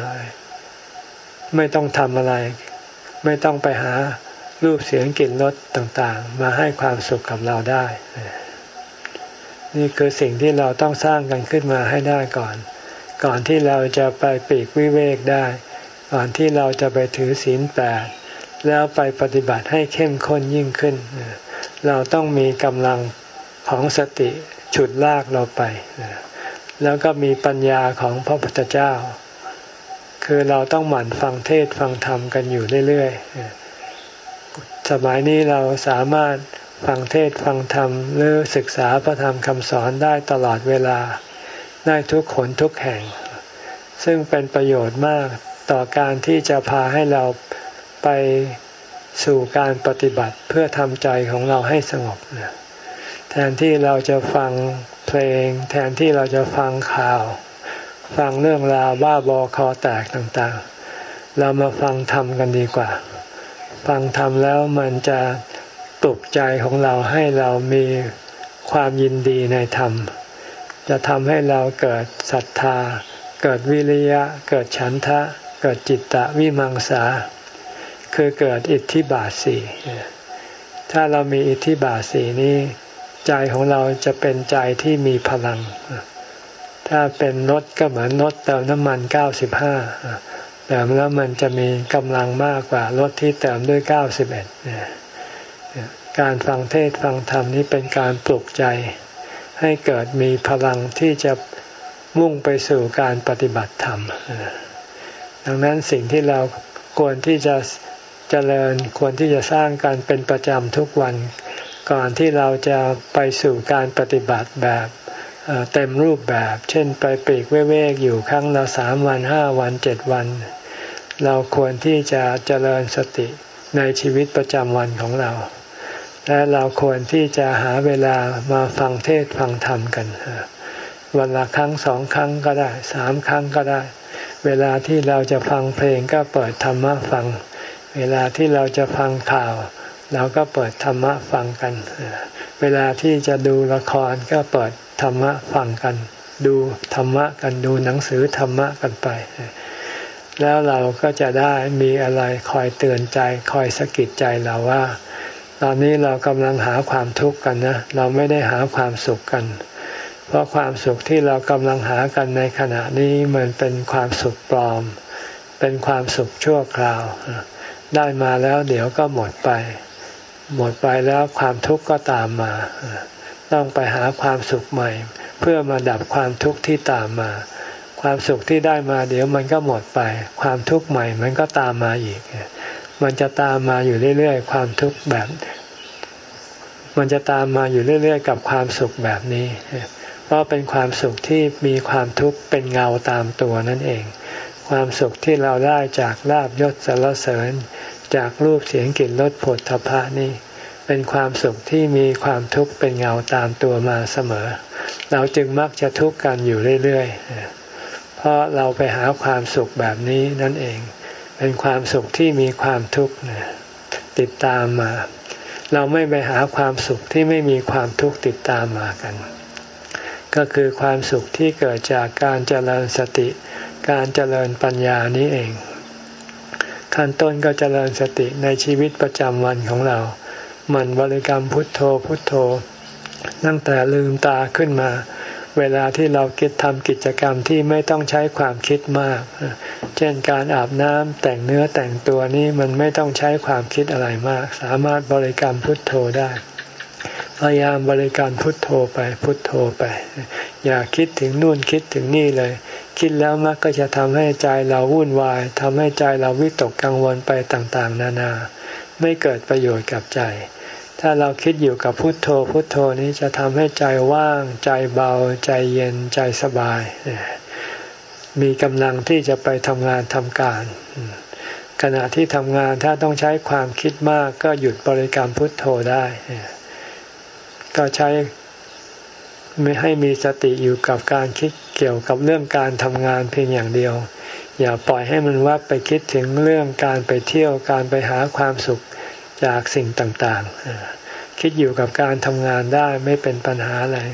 ไม่ต้องทำอะไรไม่ต้องไปหารูปเสียงกลิ่นรสต่างๆมาให้ความสุขกับเราได้นี่คือสิ่งที่เราต้องสร้างกันขึ้นมาให้ได้ก่อนก่อนที่เราจะไปปีกวิเวกได้ก่อนที่เราจะไปถือศีลแปดแล้วไปปฏิบัติให้เข้มข้นยิ่งขึ้นเราต้องมีกำลังของสติฉุดลากเราไปแล้วก็มีปัญญาของพระพุทธเจ้าคือเราต้องหมั่นฟังเทศน์ฟังธรรมกันอยู่เรื่อยๆสมัยนี้เราสามารถฟังเทศน์ฟังธรรมหรือศึกษาพระธรรมคำสอนได้ตลอดเวลาได้ทุกคนทุกแห่งซึ่งเป็นประโยชน์มากต่อการที่จะพาให้เราไปสู่การปฏิบัติเพื่อทำใจของเราให้สงบแทนที่เราจะฟังเพลงแทนที่เราจะฟังข่าวฟังเรื่องราวบ้าบอคอแตกต่างๆเรามาฟังธรรมกันดีกว่าฟังธรรมแล้วมันจะปลุกใจของเราให้เรามีความยินดีในธรรมจะทำให้เราเกิดศรัทธาเกิดวิริยะเกิดฉันทะเกิดจิตตวิมังสาคือเกิดอิทธิบาทสี่ถ้าเรามีอิทธิบาทสี่นี้ใจของเราจะเป็นใจที่มีพลังถ้าเป็นรถก็เหมือนรถเติมน้ำมันเก้าสิบห้าเติมแล้วมันจะมีกำลังมากกว่ารถที่เติมด้วยเก้าสิบเอ็ดการฟังเทศน์ฟังธรรมนี้เป็นการปลุกใจให้เกิดมีพลังที่จะมุ่งไปสู่การปฏิบัติธรรมดังนั้นสิ่งที่เราควรที่จะเจริญควรที่จะสร้างการเป็นประจำทุกวันก่อนที่เราจะไปสู่การปฏิบัติแบบเต็มรูปแบบเช่นไปปลีกวิเวกอยู่ครั้งละสามวันห้าวันเจ็ดวันเราควรที่จะเจริญสติในชีวิตประจำวันของเราและเราควรที่จะหาเวลามาฟังเทศน์ฟังธรรมกันวันละครั้งสองครั้งก็ได้สามครั้งก็ได้เวลาที่เราจะฟังเพลงก็เปิดธรรมะฟังเวลาที่เราจะฟังข่าวเราก็เปิดธรรมะฟังกันเวลาที่จะดูละครก็เปิดธรรมะฟังกันดูธรรมะกันดูหนังสือธรรมะกันไปแล้วเราก็จะได้มีอะไรคอยเตือนใจคอยสะกิดใจเราว่าตอนนี้เรากำลังหาความทุกข์กันนะเราไม่ได้หาความสุขกันเพราะความสุขที่เรากำลังหากันในขณะนี้มันเป็นความสุขปลอมเป็นความสุขชั่วคราวได้มาแล้วเดี๋ยวก็หมดไปหมดไปแล้วความทุกข์ก็ตามมาต้องไปหาความสุขใหม่เพื่อมาดับความทุกข์ที่ตามมาความสุขที่ได้มาเดี๋ยวมันก็หมดไปความทุกข์ใหม่มันก็ตามมาอีกมันจะตามมาอยู่เรื่อยๆความทุกข์แบบมันจะตามมาอยู่เรื่อยๆกับความสุขแบบนี้เพราะเป็นความสุขที่มีความทุกข์เป็นเงาตามตัวนั่นเองความสุขที่เราได้จากลาภยศสรรเสริญจากรูปเสียงกลิ่นรสโผฏฐัพพะนี่เป็นความสุขที่มีความทุกข์เป็นเงาตามตัวมาเสมอเราจึงมักจะทุกข์กันอยู่เรื่อยๆเพราะเราไปหาความสุขแบบนี้นั่นเองเป็นความสุขที่มีความทุกข์ติดตามมาเราไม่ไปหาความสุขที่ไม่มีความทุกข์ติดตามมากันก็คือความสุขที่เกิดจากการเจริญสติการเจริญปัญญานี้เองขั้นต้นก็เจริญสติในชีวิตประจำวันของเราหมั่นบริกรรมพุทโธพุทโธตั้งแต่ลืมตาขึ้นมาเวลาที่เราคิดทำกิจกรรมที่ไม่ต้องใช้ความคิดมากเช่นการอาบน้ำแต่งเนื้อแต่งตัวนี้มันไม่ต้องใช้ความคิดอะไรมากสามารถบริกรรมพุทโธได้พยายามบริกรรมพุทโธไปพุทโธไปอย่าคิดถึงนู่นคิดถึงนี่เลยคิดแล้วมักก็จะทำให้ใจเราวุ่นวายทำให้ใจเราวิตกกังวลไปต่างๆนานาไม่เกิดประโยชน์กับใจถ้าเราคิดอยู่กับพุทโธพุทโธนี้จะทำให้ใจว่างใจเบาใจเย็นใจสบายมีกำลังที่จะไปทำงานทำการขณะที่ทำงานถ้าต้องใช้ความคิดมากก็หยุดบริกรรมพุทโธได้ก็ใช้ไม่ให้มีสติอยู่กับการคิดเกี่ยวกับเรื่องการทำงานเพียงอย่างเดียวอย่าปล่อยให้มันวับไปคิดถึงเรื่องการไปเที่ยวการไปหาความสุขจากสิ่งต่างๆคิดอยู่กับการทำงานได้ไม่เป็นปัญหาอะไร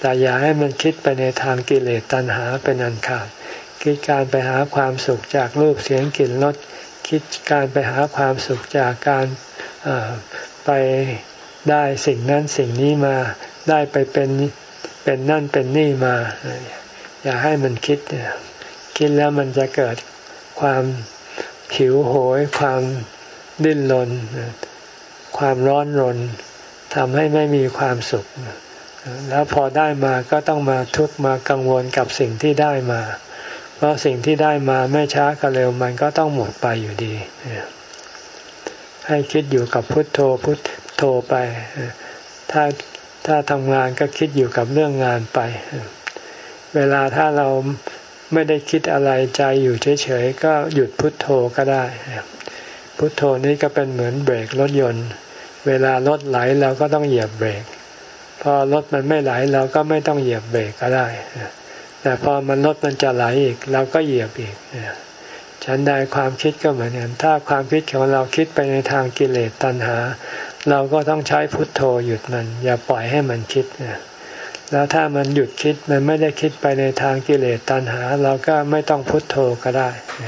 แต่อย่าให้มันคิดไปในทางกิเลสตัณหาเป็นอันขาดคิดการไปหาความสุขจากรูปเสียงกลิ่นรสคิดการไปหาความสุขจากการไปได้สิ่งนั้นสิ่งนี้มาได้ไปเป็นเป็นนั่นเป็นนี่มาอย่าให้มันคิดคิดแล้วมันจะเกิดความหิวโหยความดิ้นรนความร้อนรนทำให้ไม่มีความสุขแล้วพอได้มาก็ต้องมาทุกข์มากังวลกับสิ่งที่ได้มาเพราะสิ่งที่ได้มาไม่ช้าก็เร็วมันก็ต้องหมดไปอยู่ดีให้คิดอยู่กับพุทโธพุทโธไปถ้าถ้าทำงานก็คิดอยู่กับเรื่องงานไปเวลาถ้าเราไม่ได้คิดอะไรใจอยู่เฉยๆก็หยุดพุทโธก็ได้พุทโธนี้ก็เป็นเหมือนเบรกรถยนต์เวลารถไหลเราก็ต้องเหยียบเบรกพอรถมันไม่ไหลเราก็ไม่ต้องเหยียบเบรกก็ได้แต่พอมันรถมันจะไหลอีกเราก็เหยียบอีกฉันใดความคิดก็เหมือนกันถ้าความคิดของเราคิดไปในทางกิเลสตัณหาเราก็ต้องใช้พุทโธหยุดมันอย่าปล่อยให้มันคิดแล้วถ้ามันหยุดคิดมันไม่ได้คิดไปในทางกิเลสตัณหาเราก็ไม่ต้องพุทโธก็ได้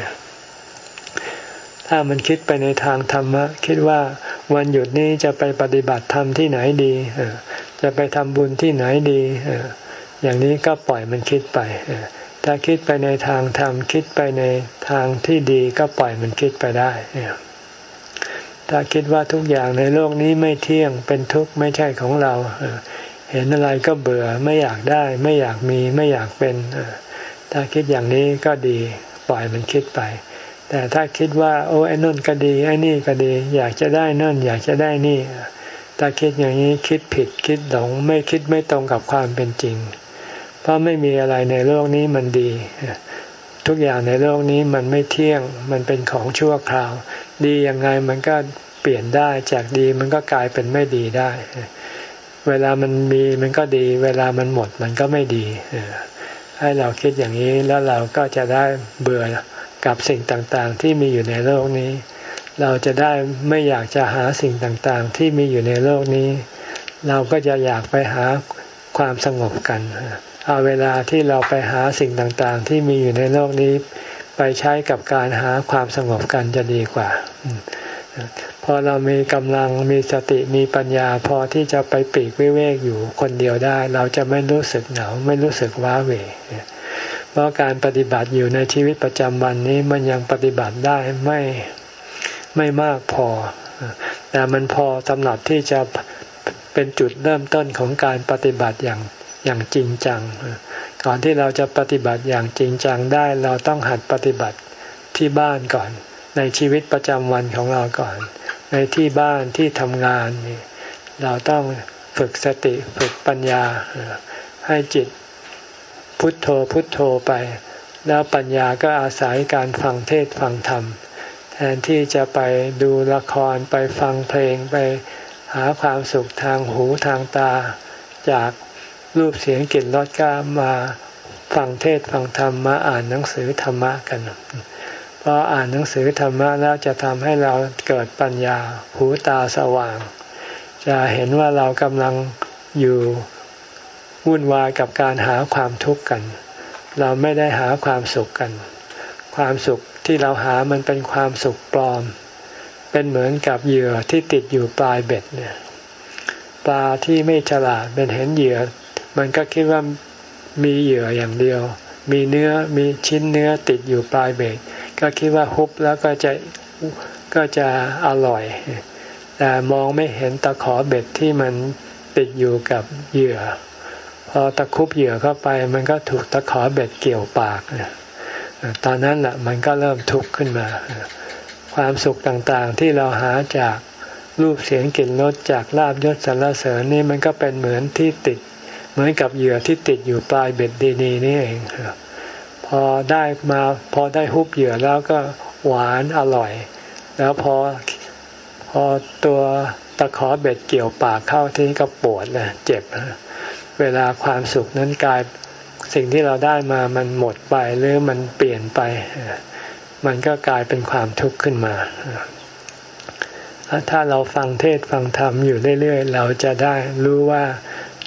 ถ้ามันคิดไปในทางธรรมะคิดว่าวันหยุดนี้จะไปปฏิบัติธรรมที่ไหนดีจะไปทำบุญที่ไหนดีอย่างนี้ก็ปล่อยมันคิดไปถ้าคิดไปในทางธรรมคิดไปในทางที่ดีก็ปล่อยมันคิดไปได้ถ้าคิดว่าทุกอย่างในโลกนี้ไม่เที่ยงเป็นทุกข์ไม่ใช่ของเราเห็นอะไรก็เบื่อไม่อยากได้ไม่อยากมีไม่อยากเป็นถ้าคิดอย่างนี้ก็ดีปล่อยมันคิดไปแต่ถ้าคิดว่าโอ้ไอ้นั่นก็ดีไอ้นี่ก็ดีอยากจะได้นั่นอยากจะได้นี่ถ้าคิดอย่างนี้คิดผิดคิดหลงไม่คิดไม่ตรงกับความเป็นจริงเพราะไม่มีอะไรในโลกนี้มันดีทุกอย่างในโลกนี้มันไม่เที่ยงมันเป็นของชั่วคราวดียังไงมันก็เปลี่ยนได้จากดีมันก็กลายเป็นไม่ดีได้เวลามันมีมันก็ดีเวลามันหมดมันก็ไม่ดีให้เราคิดอย่างนี้แล้วเราก็จะได้เบื่อกับสิ่งต่างๆที่มีอยู่ในโลกนี้เราจะได้ไม่อยากจะหาสิ่งต่างๆที่มีอยู่ในโลกนี้เราก็จะอยากไปหาความสงบกันเอาเวลาที่เราไปหาสิ่งต่างๆที่มีอยู่ในโลกนี้ไปใช้กับการหาความสงบกันจะดีกว่าพอเรามีกำลังมีสติมีปัญญาพอที่จะไปปีกวิเวกอยู่คนเดียวได้เราจะไม่รู้สึกเหงาไม่รู้สึกว้าเหวเพราะการปฏิบัติอยู่ในชีวิตประจำวันนี้มันยังปฏิบัติได้ไม่ไม่มากพอแต่มันพอสำหรับที่จะเป็นจุดเริ่มต้นของการปฏิบัติอย่างอย่างจริงจังก่อนที่เราจะปฏิบัติอย่างจริงจังได้เราต้องหัดปฏิบัติที่บ้านก่อนในชีวิตประจำวันของเราก่อนในที่บ้านที่ทำงานนี่เราต้องฝึกสติฝึกปัญญาให้จิตพุทโธพุทโธไปแล้วปัญญาก็อาศัยการฟังเทศน์ฟังธรรมแทนที่จะไปดูละครไปฟังเพลงไปหาความสุขทางหูทางตาจากรูปเสียงกลิ่นรสก็มาฟังเทศน์ฟังธรรมมาอ่านหนังสือธรรมะกันเพราะอ่านหนังสือธรรมะแล้วจะทำให้เราเกิดปัญญาหูตาสว่างจะเห็นว่าเรากำลังอยู่วุ่นวายกับการหาความทุกข์กันเราไม่ได้หาความสุขกันความสุขที่เราหามันเป็นความสุขปลอมเป็นเหมือนกับเหยื่อที่ติดอยู่ปลายเบ็ดเนี่ยปลาที่ไม่ฉลาดเป็นเห็นเหยื่อมันก็คิดว่ามีเหยื่ออย่างเดียวมีเนื้อมีชิ้นเนื้อติดอยู่ปลายเบ็ดก็คิดว่าฮุบแล้วก็จะก็จะอร่อยแต่มองไม่เห็นตะขอเบ็ดที่มันติดอยู่กับเหยื่อพอตะคุบเหยื่อเข้าไปมันก็ถูกตะขอเบ็ดเกี่ยวปากตอนนั้นแหละมันก็เริ่มทุกข์ขึ้นมาความสุขต่างๆที่เราหาจากรูปเสียงกลิ่นรสจากลาภยศสรรเสริญนี่มันก็เป็นเหมือนที่ติดเหมือนกับเหยื่อที่ติดอยู่ปลายเบ็ดดีๆนี่เองพอได้มาพอได้ฮุบเหยื่อแล้วก็หวานอร่อยแล้วพอพอตัวตะขอเบ็ดเกี่ยวปากเข้าที่ก็ปวดเลยเจ็บเวลาความสุขนั้นกลายสิ่งที่เราได้มามันหมดไปหรือมันเปลี่ยนไปมันก็กลายเป็นความทุกข์ขึ้นมาถ้าเราฟังเทศน์ฟังธรรมอยู่เรื่อยๆเราจะได้รู้ว่า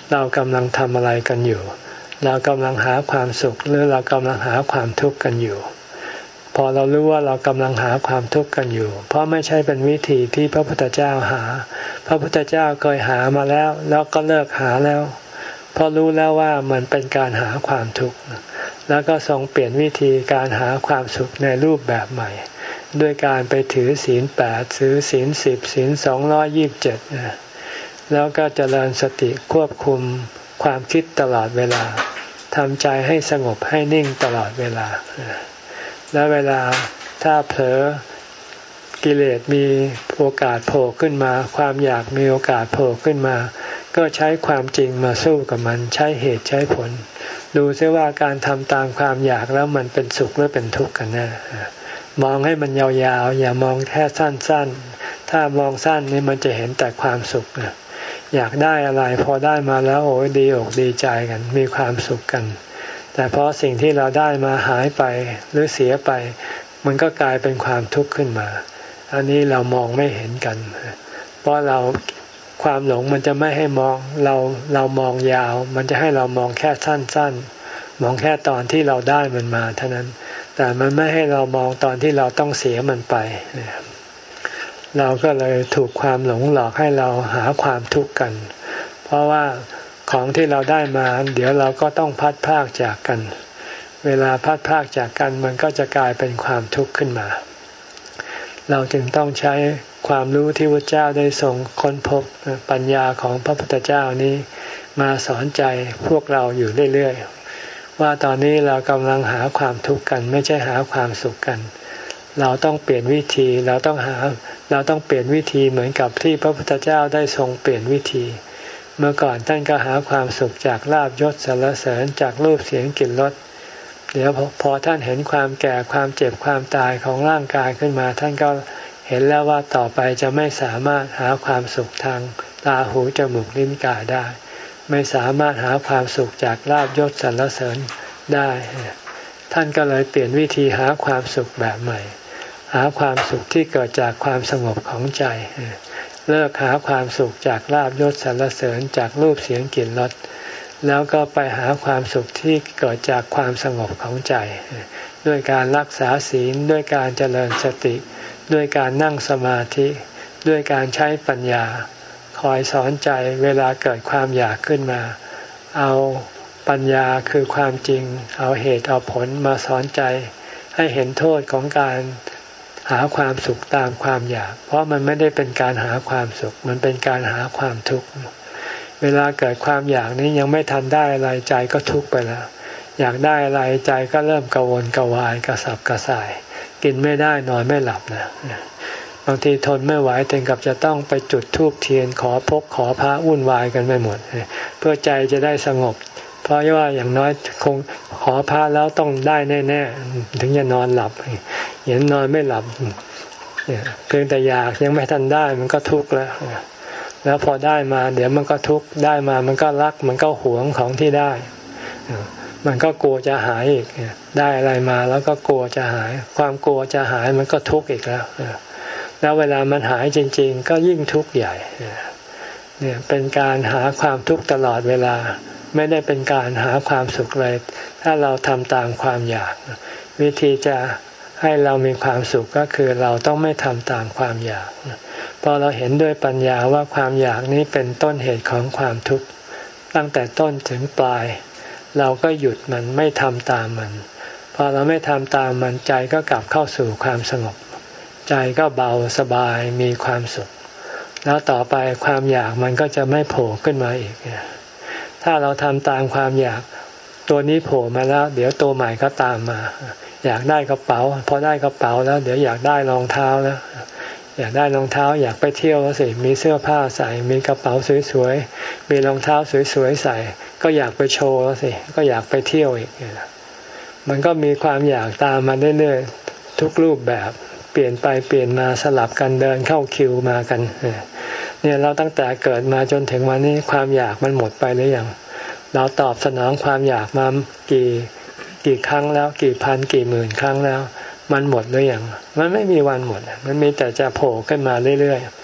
เรากำลังทำอะไรกันอยู่เรากำลังหาความสุขหรือเรากำลังหาความทุกข์กันอยู่พอเรารู้ว่าเรากำลังหาความทุกข์กันอยู่เพราะไม่ใช่เป็นวิธีที่พระพุทธเจ้าหาพระพุทธเจ้าเคยหามาแล้วแล้วก็เลิกหาแล้วเพราะรู้แล้วว่ามันเป็นการหาความทุกข์แล้วก็ทรงเปลี่ยนวิธีการหาความสุขในรูปแบบใหม่ด้วยการไปถือศีลแปดถือศีลสิบศีลสองร้อยยี่สิบเจ็ดแล้วก็เจริญสติควบคุมความคิดตลอดเวลาทำใจให้สงบให้นิ่งตลอดเวลาและเวลาถ้าเผลอกิเลสมีโอกาสโผล่ขึ้นมาความอยากมีโอกาสโผล่ขึ้นมาก็ใช้ความจริงมาสู้กับมันใช้เหตุใช้ผลดูซิว่าการทำตามความอยากแล้วมันเป็นสุขหรือเป็นทุกข์กันแน่มองให้มันยาวๆอย่ามองแค่สั้นๆถ้ามองสั้นนี่มันจะเห็นแต่ความสุขอยากได้อะไรพอได้มาแล้วโอ้ยดีอกดีใจกันมีความสุขกันแต่พอสิ่งที่เราได้มาหายไปหรือเสียไปมันก็กลายเป็นความทุกข์ขึ้นมาอันนี้เรามองไม่เห็นกันเพราะเราความหลงมันจะไม่ให้มองเราเรามองยาวมันจะให้เรามองแค่สั้นๆมองแค่ตอนที่เราได้มันมาเท่านั้นแต่มันไม่ให้เรามองตอนที่เราต้องเสียมันไปเราก็เลยถูกความหลงหลอกให้เราหาความทุกข์กันเพราะว่าของที่เราได้มาเดี๋ยวเราก็ต้องพัดพรากจากกันเวลาพัดพรากจากกันมันก็จะกลายเป็นความทุกข์ขึ้นมาเราจึงต้องใช้ความรู้ที่พระเจ้าได้ทรงค้นพบปัญญาของพระพุทธเจ้านี้มาสอนใจพวกเราอยู่เรื่อยๆว่าตอนนี้เรากำลังหาความทุกข์กันไม่ใช่หาความสุขกันเราต้องเปลี่ยนวิธีเราต้องหาเราต้องเปลี่ยนวิธีเหมือนกับที่พระพุทธเจ้าได้ทรงเปลี่ยนวิธีเมื่อก่อนท่านก็หาความสุขจากลาภยศสรรเสริญจากรูปเสียงกลิ่นรสเดี๋ยวพอท่านเห็นความแก่ความเจ็บความตายของร่างกายขึ้นมาท่านก็เห็นแล้วว่าต่อไปจะไม่สามารถหาความสุขทางตาหูจมูกลิ้นกายได้ไม่สามารถหาความสุขจากลาภยศสรรเสริญได้ท่านก็เลยเปลี่ยนวิธีหาความสุขแบบใหม่หาความสุขที่เกิดจากความสงบของใจเลิกหาความสุขจากลาภยศสรรเสริญจากรูปเสียงกลิ่นรสแล้วก็ไปหาความสุขที่เกิดจากความสงบของใจด้วยการรักษาศีลด้วยการเจริญสติด้วยการนั่งสมาธิด้วยการใช้ปัญญาคอยสอนใจเวลาเกิดความอยากขึ้นมาเอาปัญญาคือความจริงเอาเหตุเอาผลมาสอนใจให้เห็นโทษของการหาความสุขตามความอยากเพราะมันไม่ได้เป็นการหาความสุขมันเป็นการหาความทุกข์เวลาเกิดความอยากนี้ยังไม่ทันได้อะไรใจก็ทุกข์ไปแล้วอยากได้อะไรใจก็เริ่มกังวลกวายกระสับกระส่ายกินไม่ได้นอนไม่หลับนะบางทีทนไม่ไหวถึงกับจะต้องไปจุดธูปเทียนขอพกขอพระวุ่นวายกันไปหมดเพื่อใจจะได้สงบเพราะว่าอย่างน้อยคงขอพระแล้วต้องได้แน่ๆถึงจะนอนหลับเห็นนอนไม่หลับเพียงแต่อยากยังไม่ทันได้มันก็ทุกข์แล้วแล้วพอได้มาเดี๋ยวมันก็ทุกข์ได้มามันก็รักมันก็หวงของที่ได้มันก็กลัวจะหายอีกได้อะไรมาแล้วก็กลัวจะหายความกลัวจะหายมันก็ทุกข์อีกแล้วแล้วเวลามันหายจริงๆก็ยิ่งทุกข์ใหญ่เนี่ยเป็นการหาความทุกข์ตลอดเวลาไม่ได้เป็นการหาความสุขเลยถ้าเราทำตามความอยากวิธีจะให้เรามีความสุขก็คือเราต้องไม่ทำตามความอยากพอเราเห็นด้วยปัญญาว่าความอยากนี้เป็นต้นเหตุของความทุกข์ตั้งแต่ต้นถึงปลายเราก็หยุดมันไม่ทำตามมันพอเราไม่ทำตามมันใจก็กลับเข้าสู่ความสงบใจก็เบาสบายมีความสุขแล้วต่อไปความอยากมันก็จะไม่โผล่ขึ้นมาอีกถ้าเราทำตามความอยากตัวนี้โผล่มาแล้วเดี๋ยวตัวใหม่ก็ตามมาอยากได้กระเป๋าพอได้กระเป๋าแล้วเดี๋ยวอยากได้รองเท้าแล้วอยากได้รองเท้าอยากไปเที่ยวแล้วสิมีเสื้อผ้าใส่มีกระเป๋าสวยๆมีรองเท้าสวยๆใส่ก็อยากไปโชว์แล้วสิก็อยากไปเที่ยวอีกมันก็มีความอยากตามมาเรื่อยๆทุกรูปแบบเปลี่ยนไปเปลี่ยนมาสลับกันเดินเข้าคิวมากันเนี่ยเราตั้งแต่เกิดมาจนถึงวันนี้ความอยากมันหมดไปหรือยังเราตอบสนองความอยากมากี่กี่ครั้งแล้วกี่พันกี่หมื่นครั้งแล้วมันหมดหรือยังมันไม่มีวันหมดมันมีแต่จะโผล่ขึ้นมาเรื่อยๆ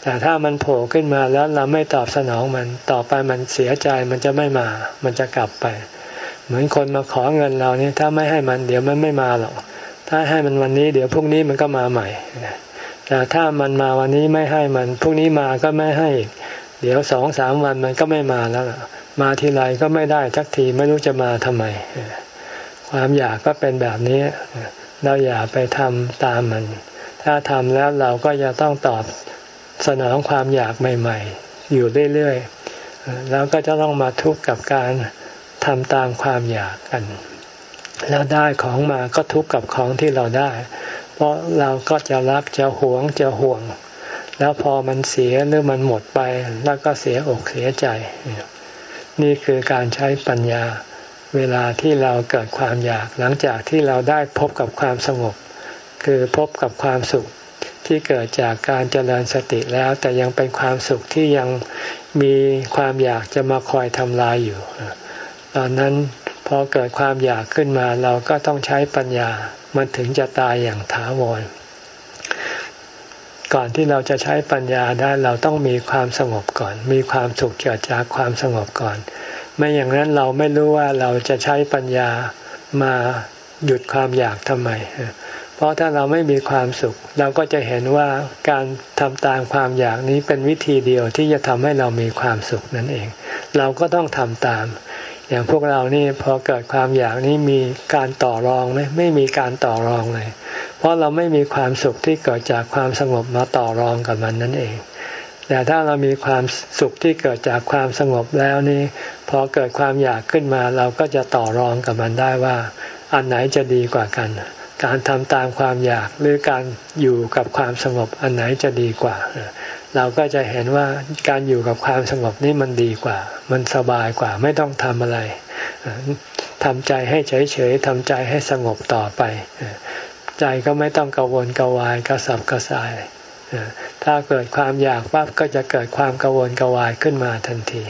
แต่ถ้ามันโผล่ขึ้นมาแล้วเราไม่ตอบสนองมันต่อไปมันเสียใจมันจะไม่มามันจะกลับไปเหมือนคนมาขอเงินเราเนี่ยถ้าไม่ให้มันเดี๋ยวมันไม่มาหรอกถ้าให้มันวันนี้เดี๋ยวพรุ่งนี้มันก็มาใหม่แต่ถ้ามันมาวันนี้ไม่ให้มันพรุ่งนี้มาก็ไม่ให้อีกเดี๋ยวสองสามวันมันก็ไม่มาแล้วมาทีไรก็ไม่ได้สักทีไม่รู้จะมาทำไมความอยากก็เป็นแบบนี้เราอย่าไปทำตามมันถ้าทำแล้วเราก็จะต้องตอบสนองความอยากใหม่ๆอยู่เรื่อยๆแล้วก็จะต้องมาทุกข์กับการทำตามความอยากกันแล้วได้ของมาก็ทุกข์กับของที่เราได้เพราะเราก็จะรักจะหวงจะห่วงแล้วพอมันเสียหรือมันหมดไปแล้วก็เสียอกเสียใจนี่คือการใช้ปัญญาเวลาที่เราเกิดความอยากหลังจากที่เราได้พบกับความสงบคือพบกับความสุขที่เกิดจากการเจริญสติแล้วแต่ยังเป็นความสุขที่ยังมีความอยากจะมาคอยทำลายอยู่ตอนนั้นพอเกิดความอยากขึ้นมาเราก็ต้องใช้ปัญญามันถึงจะตายอย่างถาวรก่อนที่เราจะใช้ปัญญาได้เราต้องมีความสงบก่อนมีความสุขเกิดจากความสงบก่อนไม่อย่างนั้นเราไม่รู้ว่าเราจะใช้ปัญญามาหยุดความอยากทำไมเพราะถ้าเราไม่มีความสุขเราก็จะเห็นว่าการทำตามความอยากนี้เป็นวิธีเดียวที่จะทำให้เรามีความสุขนั่นเองเราก็ต้องทำตามอย่างพวกเรานี่พอเกิดความอยากนี้มีการต่อรองไหมไม่มีการต่อรองเลยเพราะเราไม่มีความสุขที่เกิดจากความสงบมาต่อรองกับมันนั่นเองแต่ถ้าเรามีความสุขที่เกิดจากความสงบแล้วนี่พอเกิดความอยากขึ้นมาเราก็จะต่อรองกับมันได้ว่าอันไหนจะดีกว่ากันการทำตามความอยากหรือการอยู่กับความสงบอันไหนจะดีกว่าเราก็จะเห็นว่าการอยู่กับความสงบนี่มันดีกว่ามันสบายกว่าไม่ต้องทำอะไรทำใจให้เฉยๆทำใจให้สงบต่อไปใจก็ไม่ต้องกังวลกวายกระสับกระส่ายถ้าเกิดความอยากปั๊บก็จะเกิดความกังวลกวายขึ้นมาทันที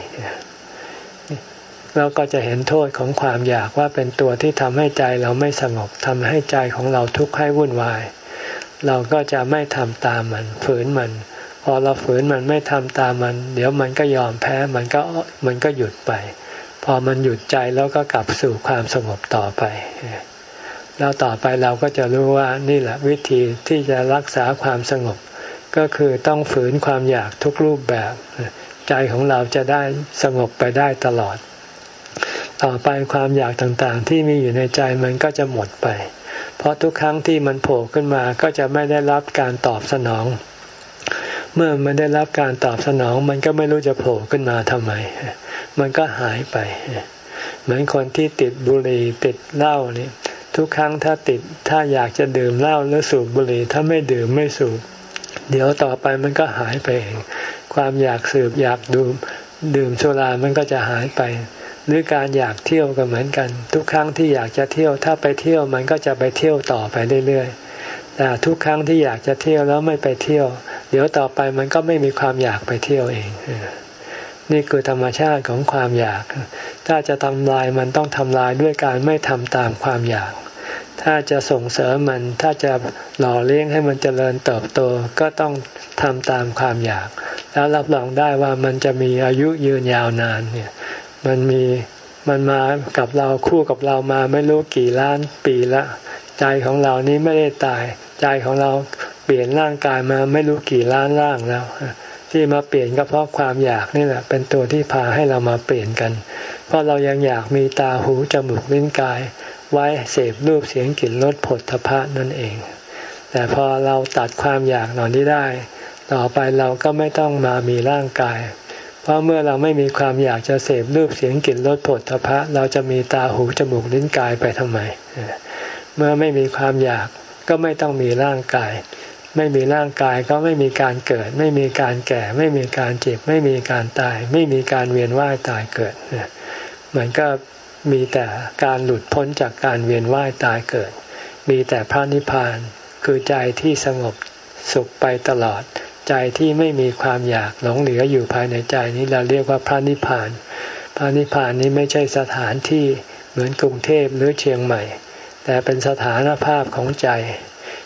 เราก็จะเห็นโทษของความอยากว่าเป็นตัวที่ทำให้ใจเราไม่สงบทำให้ใจของเราทุกข์ให้วุ่นวายเราก็จะไม่ทำตามมันฝืนมันพอเราฝืนมันไม่ทำตามมันเดี๋ยวมันก็ยอมแพ้มันก็มันก็หยุดไปพอมันหยุดใจแล้วก็กลับสู่ความสงบต่อไปแล้วต่อไปเราก็จะรู้ว่านี่แหละวิธีที่จะรักษาความสงบก็คือต้องฝืนความอยากทุกรูปแบบใจของเราจะได้สงบไปได้ตลอดต่อไปความอยากต่างๆที่มีอยู่ในใจมันก็จะหมดไปเพราะทุกครั้งที่มันโผล่ขึ้นมาก็จะไม่ได้รับการตอบสนองเมื่อมันได้รับการตอบสนองมันก็ไม่รู้จะโผล่ขึ้นมาทำไมมันก็หายไปเหมือนคนที่ติดบุหรี่ติดเหล้านี่ทุกครั้งถ้าติดถ้าอยากจะดื่มเหล้าหรือสูบบุหรี่ถ้าไม่ดื่มไม่สูบเดี๋ยวต่อไปมันก็หายไปเองความอยากสูบอยากดื่มดื่มสุรามันก็จะหายไปหรือการอยากเที่ยวก็เหมือนกันทุกครั้งที่อยากจะเที่ยวถ้าไปเที่ยวมันก็จะไปเที่ยวต่อไปเรื่อยๆแต่ทุกครั้งที่อยากจะเที่ยวแล้วไม่ไปเที่ยวเดี๋ยวต่อไปมันก็ไม่มีความอยากไปเที่ยวเองนี่คือธรรมชาติของความอยากถ้าจะทำลายมันต้องทำลายด้วยการไม่ทำตามความอยากถ้าจะส่งเสริมมันถ้าจะหล่อเลี้ยงให้มันเจริญเติบโตก็ต้องทำตามความอยากแล้วรับรองได้ว่ามันจะมีอายุยืนยาวนานเนี่ยมันมีมันมากับเราคู่กับเรามาไม่รู้กี่ล้านปีละใจของเรานี้ไม่ได้ตายใจของเราเปลี่ยนร่างกายมาไม่รู้กี่ล้านร่างแล้วที่มาเปลี่ยนก็เพราะความอยากนี่แหละเป็นตัวที่พาให้เรามาเปลี่ยนกันเพราะเรายังอยากมีตาหูจมูกลิ้นกายไว้เสพรูปเสียงกลิ่นรสผลทพะนั่นเองแต่พอเราตัดความอยากเหล่านี้ได้ต่อไปเราก็ไม่ต้องมามีร่างกายเพราะเมื่อเราไม่มีความอยากจะเสพรูปเสียงกลิ่นรสผลทพะเราจะมีตาหูจมูกลิ้นกายไปทำไมเมื่อไม่มีความอยากก็ไม่ต้องมีร่างกายไม่มีร่างกายก็ไม่มีการเกิดไม่มีการแก่ไม่มีการเจ็บไม่มีการตายไม่มีการเวียนว่ายตายเกิดมันก็มีแต่การหลุดพ้นจากการเวียนว่ายตายเกิดมีแต่พระนิพพานคือใจที่สงบสุขไปตลอดใจที่ไม่มีความอยากหลงเหลืออยู่ภายในใจนี้เราเรียกว่าพระนิพพานพระนิพพานนี้ไม่ใช่สถานที่เหมือนกรุงเทพหรือเชียงใหม่แต่เป็นสถานภาพของใจ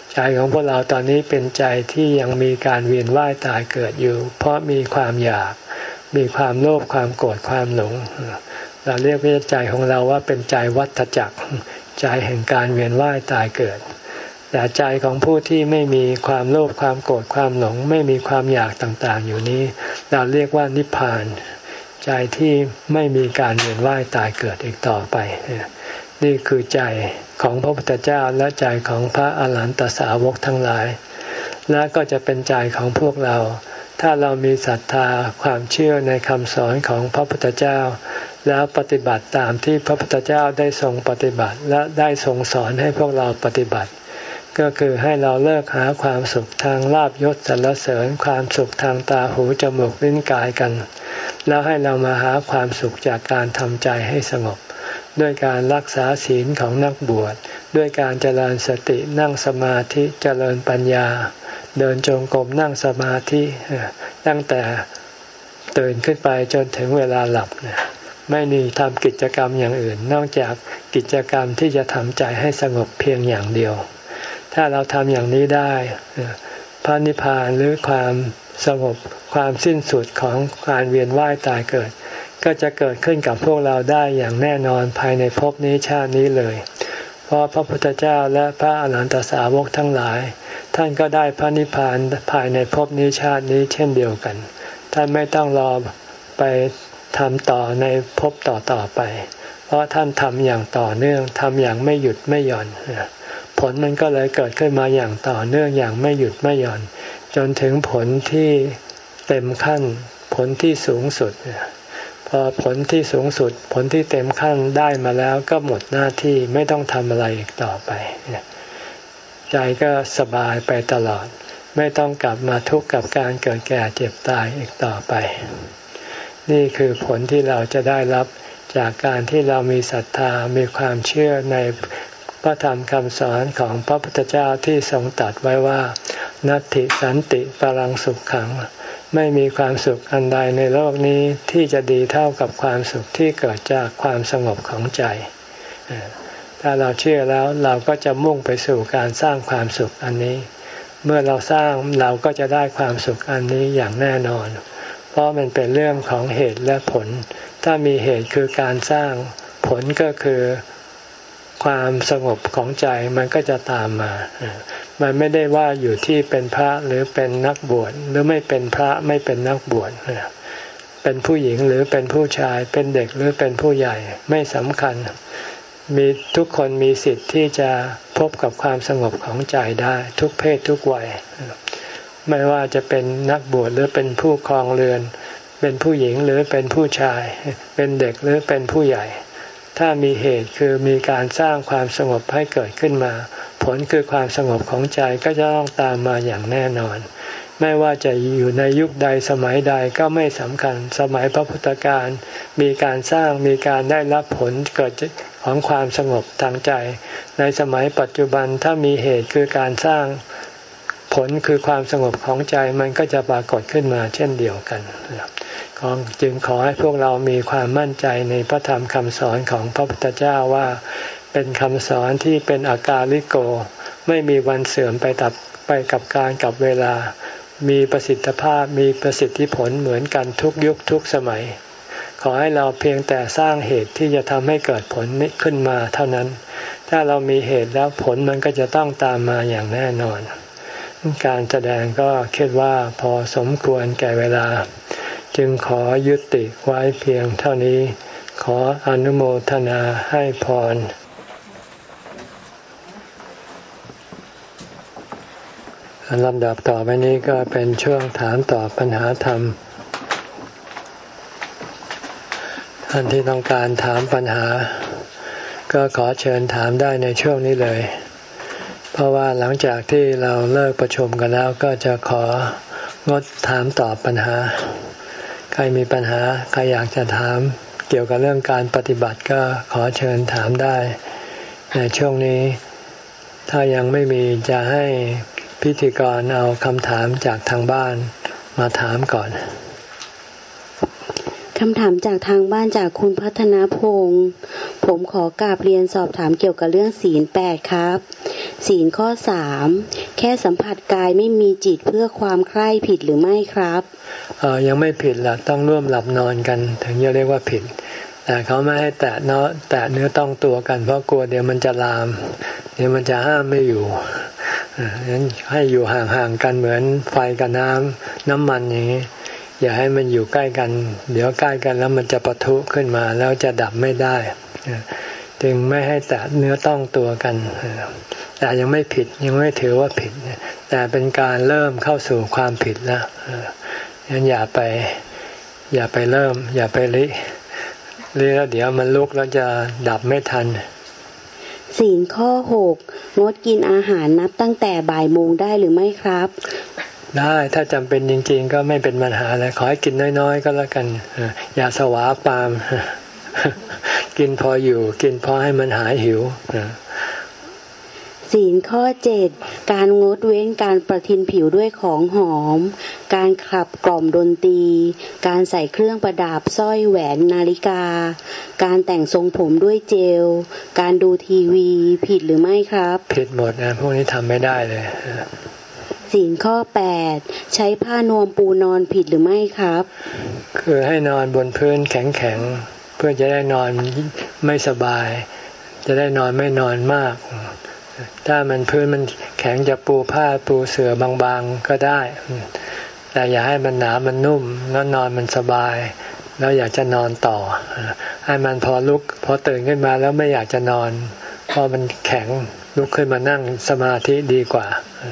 ใจของพวกเราตอนนี้เป็นใจที่ยังมีการเวียนว่ายตายเกิดอยู่เพราะมีความอยากมีความโลภความโกรธความหลงเราเรียกว่าใจของเราว่าเป็นใจวัฏจักรใจแห่งการเวียนว่ายตายเกิดแต่ใจของผู้ที่ไม่มีความโลภความโกรธความหลงไม่มีความอยากต่างๆอยู่นี้เราเรียกว่านิพพานใจที่ไม่มีการเวียนว่ายตายเกิดอีกต่อไปนี่คือใจของพระพุทธเจ้าและใจของพระอรหันตสาวกทั้งหลายและก็จะเป็นใจของพวกเราถ้าเรามีศรัทธาความเชื่อในคำสอนของพระพุทธเจ้าแล้วปฏิบัติตามที่พระพุทธเจ้าได้ทรงปฏิบัติและได้ทรงสอนให้พวกเราปฏิบัติก็คือให้เราเลิกหาความสุขทางลาภยศสรรเสริญความสุขทางตาหูจมูกลิ้นกายกันแล้วให้เรามาหาความสุขจากการทำใจให้สงบด้วยการรักษาศีลของนักบวชด้วยการเจริญสตินั่งสมาธิเจริญปัญญาเดินจงกรมนั่งสมาธิตั้งแต่ตื่นขึ้นไปจนถึงเวลาหลับไม่มีทำกิจกรรมอย่างอื่นนอกจากกิจกรรมที่จะทำใจให้สงบเพียงอย่างเดียวถ้าเราทำอย่างนี้ได้พระนิพพานหรือความสงบความสิ้นสุดของการเวียนว่ายตายเกิดก็จะเกิดขึ้นกับพวกเราได้อย่างแน่นอนภายในภพนี้ชาตินี้เลยเพราะพระพุทธเจ้าและพระอรหันตสาวกทั้งหลายท่านก็ได้พระนิพพานภายในภพนี้ชาตินี้เช่นเดียวกันท่านไม่ต้องรอไปทำต่อในภพต่อต่อไปเพราะท่านทำอย่างต่อเนื่องทำอย่างไม่หยุดไม่หย่อนผลมันก็เลยเกิดขึ้นมาอย่างต่อเนื่องอย่างไม่หยุดไม่หย่อนจนถึงผลที่เต็มขั้นผลที่สูงสุดพอผลที่สูงสุดผลที่เต็มขั้นได้มาแล้วก็หมดหน้าที่ไม่ต้องทำอะไรอีกต่อไปใจก็สบายไปตลอดไม่ต้องกลับมาทุกข์กับการเกิดแก่เจ็บตายอีกต่อไปนี่คือผลที่เราจะได้รับจากการที่เรามีศรัทธามีความเชื่อในพระธรรมคำสอนของพระพุทธเจ้าที่ทรงตรัสไว้ว่านัตถิสันติปรังสุขขังไม่มีความสุขอันใดในโลกนี้ที่จะดีเท่ากับความสุขที่เกิดจากความสงบของใจถ้าเราเชื่อแล้วเราก็จะมุ่งไปสู่การสร้างความสุขอันนี้เมื่อเราสร้างเราก็จะได้ความสุขอันนี้อย่างแน่นอนเพราะมันเป็นเรื่องของเหตุและผลถ้ามีเหตุคือการสร้างผลก็คือความสงบของใจมันก็จะตามมามันไม่ได้ว่าอยู่ที่เป็นพระหรือเป็นนักบวชหรือไม่เป็นพระไม่เป็นนักบวชเป็นผู้หญิงหรือเป็นผู้ชายเป็นเด็กหรือเป็นผู้ใหญ่ไม่สำคัญมีทุกคนมีสิทธิ์ที่จะพบกับความสงบของใจได้ทุกเพศทุกวัยไม่ว่าจะเป็นนักบวชหรือเป็นผู้ครองเรือนเป็นผู้หญิงหรือเป็นผู้ชายเป็นเด็กหรือเป็นผู้ใหญ่ถ้ามีเหตุคือมีการสร้างความสงบให้เกิดขึ้นมาผลคือความสงบของใจก็จะต้องตามมาอย่างแน่นอนไม่ว่าจะอยู่ในยุคใดสมัยใดก็ไม่สำคัญสมัยพระพุทธการมีการสร้างมีการได้รับผลเกิดของความสงบทางใจในสมัยปัจจุบันถ้ามีเหตุคือการสร้างผลคือความสงบของใจมันก็จะปรากฏขึ้นมาเช่นเดียวกันจึงขอให้พวกเรามีความมั่นใจในพระธรรมคำสอนของพระพุทธเจ้าว่าเป็นคำสอนที่เป็นอากาลิโกไม่มีวันเสื่อมไปตับไปกับการกับเวลามีประสิทธิภาพมีประสิทธิผลเหมือนกันทุกยุคทุกสมัยขอให้เราเพียงแต่สร้างเหตุที่จะทำให้เกิดผลนี้ขึ้นมาเท่านั้นถ้าเรามีเหตุแล้วผลมันก็จะต้องตามมาอย่างแน่นอนการแสดงก็คิดว่าพอสมควรแก่เวลาจึงขอยุติไว้เพียงเท่านี้ขออนุโมทนาให้พรลำดับต่อไปนี้ก็เป็นช่วงถามตอบปัญหาธรรมท่านที่ต้องการถามปัญหาก็ขอเชิญถามได้ในช่วงนี้เลยเพราะว่าหลังจากที่เราเลิกประชุมกันแล้วก็จะของดถามตอบปัญหาใครมีปัญหาใครอยากจะถามเกี่ยวกับเรื่องการปฏิบัติก็ขอเชิญถามได้ในช่วงนี้ถ้ายังไม่มีจะให้พิธีกรเอาคำถามจากทางบ้านมาถามก่อนคำถามจากทางบ้านจากคุณพัฒนาพงศ์ผมขอกราบเรียนสอบถามเกี่ยวกับเรื่องศีลแปดครับศีลข้อสามแค่สัมผัสกายไม่มีจิตเพื่อความใคร่ผิดหรือไม่ครับเออยังไม่ผิดหรอกต้องร่วมหลับนอนกันถึงจะเรียกว่าผิดแต่เขาไม่ให้แตะเนาะแตะเนื้อต้องตัวกันเพราะกลัวเดี๋ยวมันจะลามเดี๋ยวมันจะห้ามไม่อยู่งั้นให้อยู่ห่างๆกันเหมือนไฟกับน้ำน้ำมันอย่างนี้อย่าให้มันอยู่ใกล้กันเดี๋ยวใกล้กันแล้วมันจะปะทุขึ้นมาแล้วจะดับไม่ได้จึงไม่ให้แตะเนื้อต้องตัวกันแต่ยังไม่ผิดยังไม่ถือว่าผิดแต่เป็นการเริ่มเข้าสู่ความผิดแล้วงั้นอย่าไปอย่าไปเริ่มอย่าไปลิลิแล้วเดี๋ยวมันลุกแล้วจะดับไม่ทันศีลข้อหกงดกินอาหารนับตั้งแต่บ่ายโมงได้หรือไม่ครับได้ถ้าจำเป็นจริงๆก็ไม่เป็นปัญหาเลยขอให้กินน้อยๆก็แล้วกันอย่าสวาปามกินพออยู่กินพอให้มันหายหิวศีลข้อเจ็ดการงดเว้นการประทินผิวด้วยของหอมการขับกล่อมดนตรีการใส่เครื่องประดับสร้อยแหวนนาฬิกาการแต่งทรงผมด้วยเจลการดูทีวีผิดหรือไม่ครับผิดหมดนะพวกนี้ทำไม่ได้เลยศีลข้อแปดใช้ผ้านวมปูนอนผิดหรือไม่ครับคือให้นอนบนพื้นแข็งๆเพื่อจะได้นอนไม่สบายจะได้นอนไม่นอนมากถ้ามันพื้นมันแข็งจะปูผ้าปูเสื่อบางๆก็ได้แต่อย่าให้มันหนามันนุ่มแล้วนอนมันสบายแล้วอยากจะนอนต่อให้มันพอลุกพอตื่นขึ้นมาแล้วไม่อยากจะนอนพอมันแข็งลุกขึ้นมานั่งสมาธิดีกว่า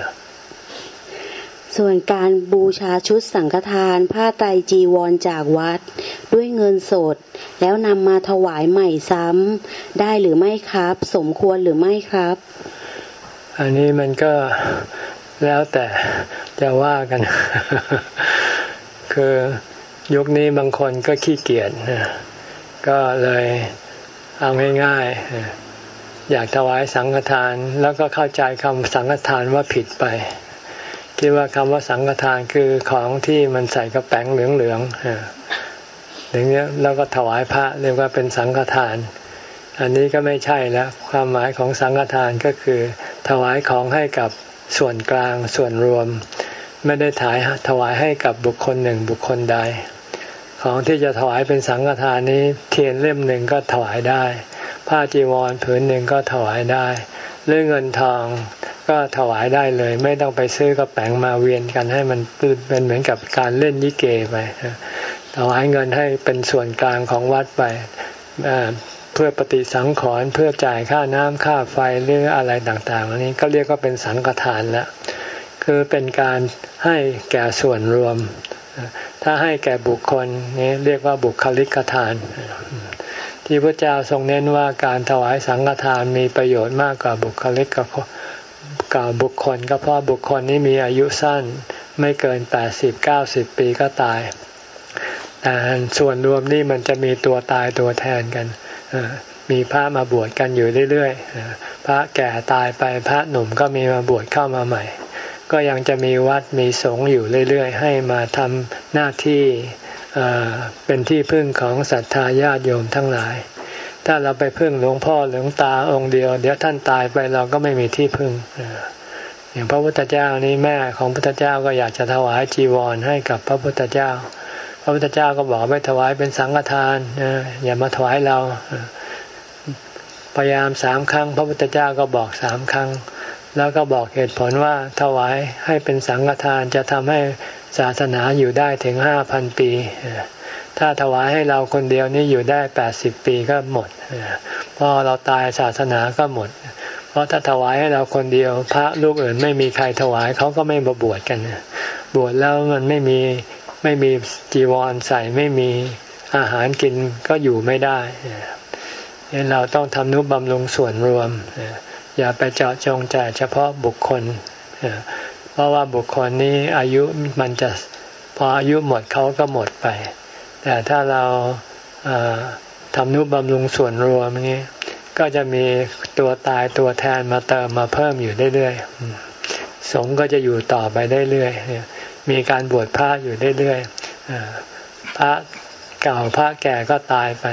ส่วนการบูชาชุดสังฆทานผ้าไตรจีวรจากวัดด้วยเงินสดแล้วนำมาถวายใหม่ซ้ำได้หรือไม่ครับสมควรหรือไม่ครับอันนี้มันก็แล้วแต่จะว่ากัน คือยุคนี้บางคนก็ขี้เกียจก็เลยเอาง่ายๆอยากถวายสังฆทานแล้วก็เข้าใจคำสังฆทานว่าผิดไปคิดว่าคำว่าสังฆทานคือของที่มันใส่กระแป้งเหลืองๆอย่างนี้แล้วก็ถวายพระเรียกว่าเป็นสังฆทานอันนี้ก็ไม่ใช่แล้วความหมายของสังฆทานก็คือถวายของให้กับส่วนกลางส่วนรวมไม่ได้ถ่ายถวายให้กับบุคคลหนึ่งบุคคลใดของที่จะถวายเป็นสังฆทานนี้เทียนเล่มหนึ่งก็ถวายได้ผ้าจีวรผืนหนึ่งก็ถวายได้หรือเงินทองก็ถวายได้เลยไม่ต้องไปซื้อกระแป้งมาเวียนกันให้มันเป็นเหมือนกับการเล่นยิเกไปถวายเงินให้เป็นส่วนกลางของวัดไปเพื่อปฏิสังขรณ์เพื่อจ่ายค่าน้ำค่าไฟหรืออะไรต่างๆอันนี้ก็เรียกว่าเป็นสังฆทานแล้วคือเป็นการให้แก่ส่วนรวมถ้าให้แก่บุคคลนี้เรียกว่าบุคลิกทานที่พระเจ้าทรงเน้นว่าการถวายสังฆทานมีประโยชน์มากกว่าบุคลิกกับบุคคลก็เพราะบุคคลนี้มีอายุสั้นไม่เกินแปดสิบ เก้าสิบปีก็ตายแต่ส่วนรวมนี่มันจะมีตัวตายตัวแทนกันมีพระมาบวชกันอยู่เรื่อยๆพระแก่ตายไปพระหนุ่มก็มีมาบวชเข้ามาใหม่ก็ยังจะมีวัดมีสงฆ์อยู่เรื่อยๆให้มาทำหน้าที่เป็นที่พึ่งของศรัทธาญาติโยมทั้งหลายถ้าเราไปพึ่งหลวงพ่อหลวงตาองค์เดียวเดี๋ยวท่านตายไปเราก็ไม่มีที่พึ่งอย่างพระพุทธเจ้านี้แม่ของพระพุทธเจ้าก็อยากจะถวายจีวรให้กับพระพุทธเจ้าพระพุทธเจ้าก็บอกไม่ถวายเป็นสังฆทานอย่ามาถวายเราพยายามสามครั้งพระพุทธเจ้าก็บอกสามครั้งแล้วก็บอกเหตุผลว่าถวายให้เป็นสังฆทานจะทำให้ศาสนาอยู่ได้ถึงห้าพันปีถ้าถวายให้เราคนเดียวนี่อยู่ได้แปดสิบปีก็หมดพอเราตายศาสนาก็หมดเพราะถ้าถวายให้เราคนเดียวพระลูกอื่นไม่มีใครถวายเขาก็ไม่มาบวชกันบวชแล้วมันไม่มีไม่มีจีวรใส่ไม่มีอาหารกินก็อยู่ไม่ได้งั้นเราต้องทำนุบำรุงส่วนรวมอย่าไปเจาะจงแต่เฉพาะบุคคลเพราะว่าบุคคลนี้อายุมันจะพออายุหมดเขาก็หมดไปแต่ถ้าเราทำนุบำรุงส่วนรวมนี้ก็จะมีตัวตายตัวแทนมาเติมมาเพิ่มอยู่เรื่อยๆสงฆ์ก็จะอยู่ต่อไปได้เรื่อยมีการบวชพระอยู่เรื่อยๆพระเก่าพระแก่ก็ตายไป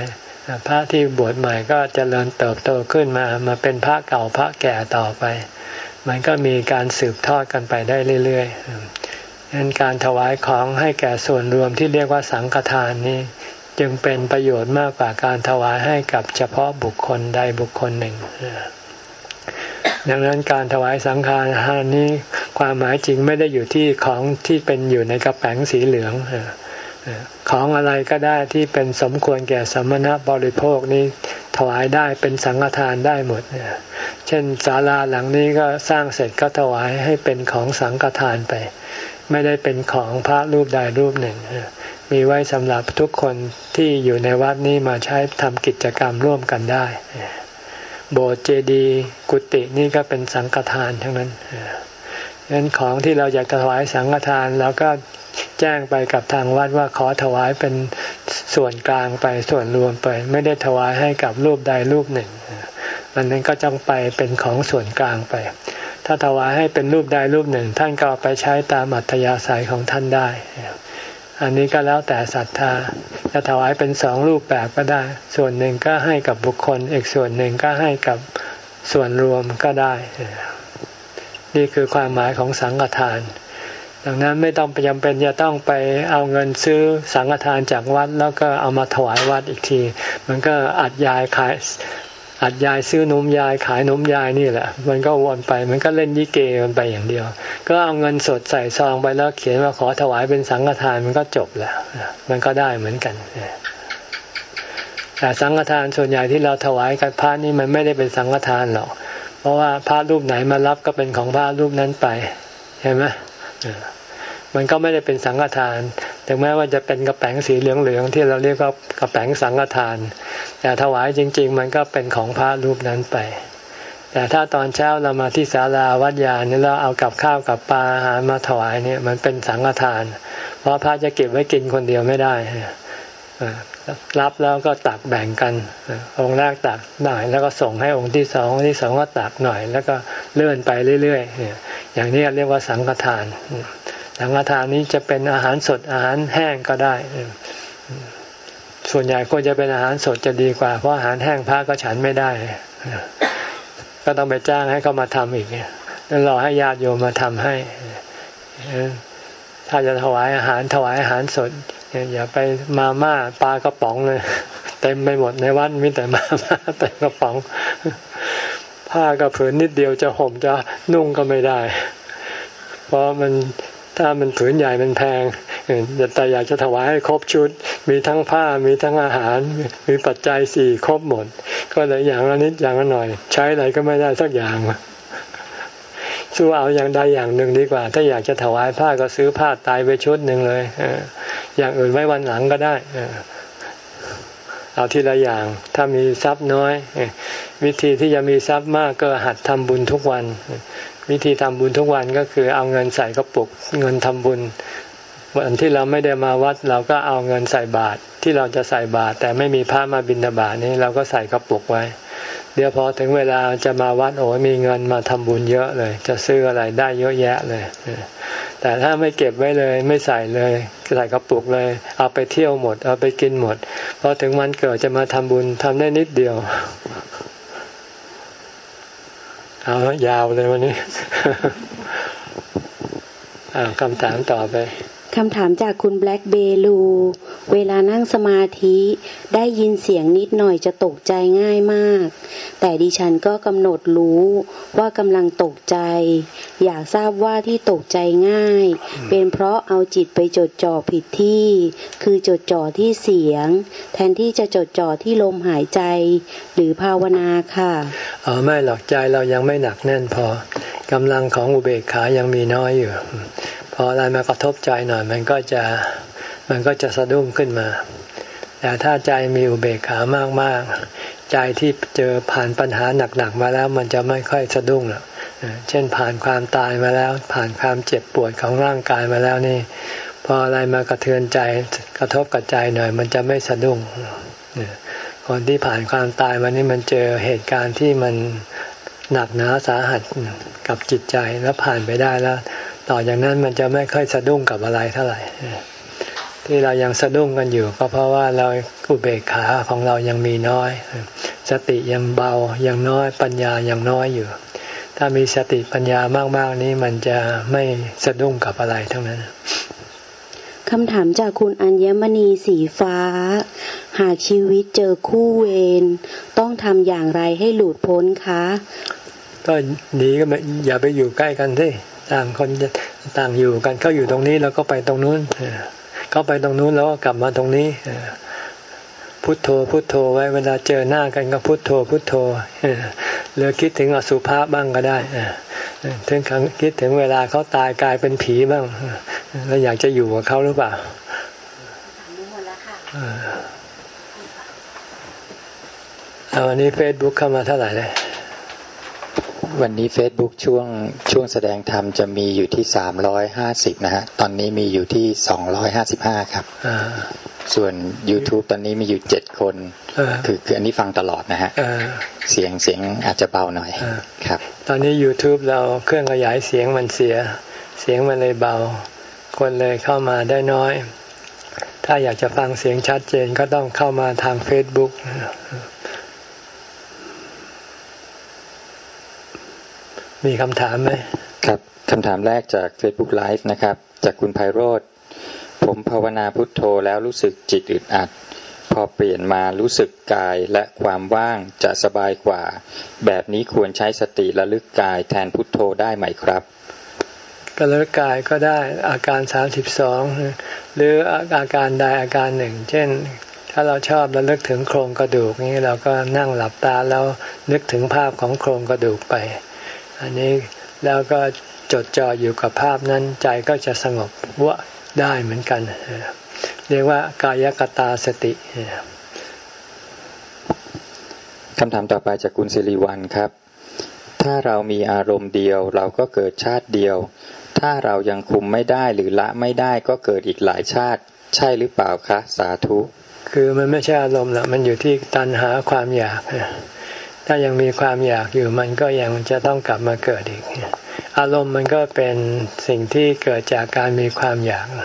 พระที่บวชใหม่ก็เจริญเติบโตขึ้นมามาเป็นพระเก่าพระแก่ต่อไปมันก็มีการสืบทอดกันไปได้เรื่อยๆดังนั้นการถวายของให้แก่ส่วนรวมที่เรียกว่าสังฆทานนี้จึงเป็นประโยชน์มากกว่าการถวายให้กับเฉพาะบุคคลใดบุคคลหนึ่งดังนั้นการถวายสังฆทานนี้ความหมายจริงไม่ได้อยู่ที่ของที่เป็นอยู่ในกระแป๋งสีเหลืองของอะไรก็ได้ที่เป็นสมควรแก่สมณบริโภคนี้ถวายได้เป็นสังฆทานได้หมดเช่นศาลาหลังนี้ก็สร้างเสร็จก็ถวายให้เป็นของสังฆทานไปไม่ได้เป็นของพระรูปใดรูปหนึ่งมีไว้สำหรับทุกคนที่อยู่ในวัดนี้มาใช้ทำกิจกรรมร่วมกันได้โบสถ์เจดีย์กุฏินี่ก็เป็นสังฆทานทั้งนั้นดังนั้นของที่เราอยากถวายสังฆทานเราก็แจ้งไปกับทางวัดว่าขอถวายเป็นส่วนกลางไปส่วนรวมไปไม่ได้ถวายให้กับรูปใดรูปหนึ่งอันนั้นก็จงไปเป็นของส่วนกลางไปถ้าถวายให้เป็นรูปใดรูปหนึ่งท่านก็เอาไปใช้ตามอัธยาศัยของท่านได้อันนี้ก็แล้วแต่ศรัทธาจะถวายเป็นสองรูปแบบก็ได้ส่วนหนึ่งก็ให้กับบุคคลอีกส่วนหนึ่งก็ให้กับส่วนรวมก็ได้นี่คือความหมายของสังฆทานดังนั้นไม่ต้องจำเป็นจะต้องไปเอาเงินซื้อสังฆทานจากวัดแล้วก็เอามาถวายวัดอีกทีมันก็อัดยายขายอัดยายซื้อนมยายขายนมยายนี่แหละมันก็วนไปมันก็เล่นยิเกมันไปอย่างเดียวก็เอาเงินสดใส่ซองไปแล้วเขียนว่าขอถวายเป็นสังฆทานมันก็จบแล้วมันก็ได้เหมือนกันแต่สังฆทานส่วนใหญ่ที่เราถวายกับพระนี่มันไม่ได้เป็นสังฆทานหรอกเพราะว่าพระรูปไหนมารับก็เป็นของพระรูปนั้นไปเห็นไหมมันก็ไม่ได้เป็นสังฆทานถึงแม้ว่าจะเป็นกระแป๋งสีเหลืองๆที่เราเรียกว่ากระแป๋งสังฆทานแต่ถวายจริงๆมันก็เป็นของพระรูปนั้นไปแต่ถ้าตอนเช้าเรามาที่ศาลาวัดยาเนี่ยเราเอากับข้าวกับปลาอาหารมาถวายเนี่ยมันเป็นสังฆทานเพราะพระจะเก็บไว้กินคนเดียวไม่ได้รับแล้วก็ตักแบ่งกันองค์แรกตักหน่อยแล้วก็ส่งให้องค์ที่สององค์ที่สองก็ตักหน่อยแล้วก็เลื่อนไปเรื่อยๆอย่างนี้เรียกว่าสังฆทานสังฆทานนี้จะเป็นอาหารสดอาหารแห้งก็ได้ส่วนใหญ่ควรจะเป็นอาหารสดจะดีกว่าเพราะอาหารแห้งพระก็ฉันไม่ได้ก็ต้องไปจ้างให้เขามาทำอีกแล้วรอให้ญาติโยมมาทำให้ถ้าจะถวายอาหารถวายอาหารสดอย่าไปมาม่าปลากระป๋องเลยเต็มไปหมดในวัดมีแต่มาม่าแต่กระป๋องผ้าก็ผืนนิดเดียวจะห่มจะนุ่งก็ไม่ได้เพราะมันถ้ามันผืนใหญ่มันแพงแต่อยากจะถวายให้ครบชุดมีทั้งผ้ามีทั้งอาหารมีปัจจัยสี่ครบหมดก็เลยอย่างละนิดอย่างละหน่อยใช้อะไรก็ไม่ได้สักอย่างสู้เอาอย่างใดอย่างหนึ่งดีกว่าถ้าอยากจะถวายผ้าก็ซื้อผ้าตายไปชุดหนึ่งเลยอย่างอื่นไว้วันหลังก็ได้เอาทีละอย่างถ้ามีทรัพย์น้อยวิธีที่จะมีทรัพย์มากก็หัดทำบุญทุกวันวิธีทำบุญทุกวันก็คือเอาเงินใส่กระปุกเงินทำบุญวันที่เราไม่ได้มาวัดเราก็เอาเงินใส่บาตรที่เราจะใส่บาตรแต่ไม่มีพระมาบิณฑบาตนี้เราก็ใส่กระปุกไว้เดี๋ยวพอถึงเวลาจะมาวัดโอ้มีเงินมาทำบุญเยอะเลยจะซื้ออะไรได้เยอะแยะเลยแต่ถ้าไม่เก็บไว้เลยไม่ใส่เลยใส่กระปุกเลยเอาไปเที่ยวหมดเอาไปกินหมดพอถึงวันเกิดจะมาทำบุญทำได้นิดเดียวเอายาวเลยวันนี้ คำถามต่อไปคำถามจากคุณแบล็กเบลูเวลานั่งสมาธิได้ยินเสียงนิดหน่อยจะตกใจง่ายมากแต่ดิฉันก็กำหนดรู้ว่ากำลังตกใจอยากทราบว่าที่ตกใจง่ายเป็นเพราะเอาจิตไปจดจ่อผิดที่คือจดจ่อที่เสียงแทนที่จะจดจ่อที่ลมหายใจหรือภาวนาค่ะอ๋อไม่หรอกใจเรายังไม่หนักแน่นพอกำลังของอุเบกขายังมีน้อยอยู่พออะไรมากระทบใจหน่อยมันก็จะมันก็จะสะดุ้งขึ้นมาแต่ถ้าใจมีอุเบกขามากๆใจที่เจอผ่านปัญหาหนักๆมาแล้วมันจะไม่ค่อยสะดุ้งหรอกเช่นผ่านความตายมาแล้วผ่านความเจ็บปวดของร่างกายมาแล้วนี่พออะไรมากระเทือนใจกระทบกับใจหน่อยมันจะไม่สะดุ้งคนที่ผ่านความตายมานี่มันเจอเหตุการณ์ที่มันหนักหนาสาหัสกับจิตใจแล้วผ่านไปได้แล้วต่อจากนั้นมันจะไม่ค่อยสะดุ้งกับอะไรเท่าไหร่ที่เรายังสะดุ้งกันอยู่ก็เพราะว่าเราอุเบกขาของเรายังมีน้อยสติยังเบายังน้อยปัญญายังน้อยอยู่ถ้ามีสติปัญญามากๆนี้มันจะไม่สะดุ้งกับอะไรทั้งนั้นคำถามจากคุณอัญมณีสีฟ้าหากชีวิตเจอคู่เวรต้องทำอย่างไรให้หลุดพ้นคะก็หนีก็ไม่อย่าไปอยู่ใกล้กันสิต่างคนต่างอยู่กันเขาอยู่ตรงนี้แล้วก็ไปตรงนู้นเขาไปตรงนู้นแล้วก็กลับมาตรงนี้พุทโธพุทโธไว้เวลาเจอหน้ากันก็พุทโธพุทโธหรือคิดถึงอสุภะบ้างก็ได้ถึงคิดถึงเวลาเขาตายกลายเป็นผีบ้างแล้วอยากจะอยู่กับเขาหรือเปล่าเอาวันนี้ Facebook เข้ามาเท่าไหร่เลยวันนี้ Facebook ช่วงช่วงแสดงธรรมจะมีอยู่ที่สามร้อยห้าสิบนะฮะตอนนี้มีอยู่ที่สองร้อยห้าสิบห้าครับส่วน YouTube ตอนนี้มีอยู่เจ็ดคนคือคืออันนี้ฟังตลอดนะฮะเสียงเสียงอาจจะเบาหน่อยครับตอนนี้ YouTube เราเครื่องขยายเสียงมันเสียเสียงมันเลยเบาคนเลยเข้ามาได้น้อยถ้าอยากจะฟังเสียงชัดเจนก็ต้องเข้ามาทาง Facebook มีคำถามไหมครับคำถามแรกจาก Facebook Live นะครับจากคุณไพโรจน์ผมภาวนาพุทโธแล้วรู้สึกจิตอึดอัดพอเปลี่ยนมารู้สึกกายและความว่างจะสบายกว่าแบบนี้ควรใช้สติระลึกกายแทนพุทโธได้ไหมครับระลึกกายก็ได้อาการสามสิบสองหรืออาการใดอาการหนึ่งเช่นถ้าเราชอบระลึกถึงโครงกระดูกนี้เราก็นั่งหลับตาแล้วนึกถึงภาพของโครงกระดูกไปอันนี้แล้วก็จดจ่ออยู่กับภาพนั้นใจก็จะสงบวะได้เหมือนกันเรียกว่ากายกตาสติคำถามต่อไปจากคุณสิริวัลย์ครับถ้าเรามีอารมณ์เดียวเราก็เกิดชาติเดียวถ้าเรายังคุมไม่ได้หรือละไม่ได้ก็เกิดอีกหลายชาติใช่หรือเปล่าคะสาธุคือมันไม่ใช่อารมณ์หรอกมันอยู่ที่ตัณหาความอยากถ้ายังมีความอยากอยู่มันก็ยังจะต้องกลับมาเกิดอีกอารมณ์มันก็เป็นสิ่งที่เกิดจากการมีความอยาก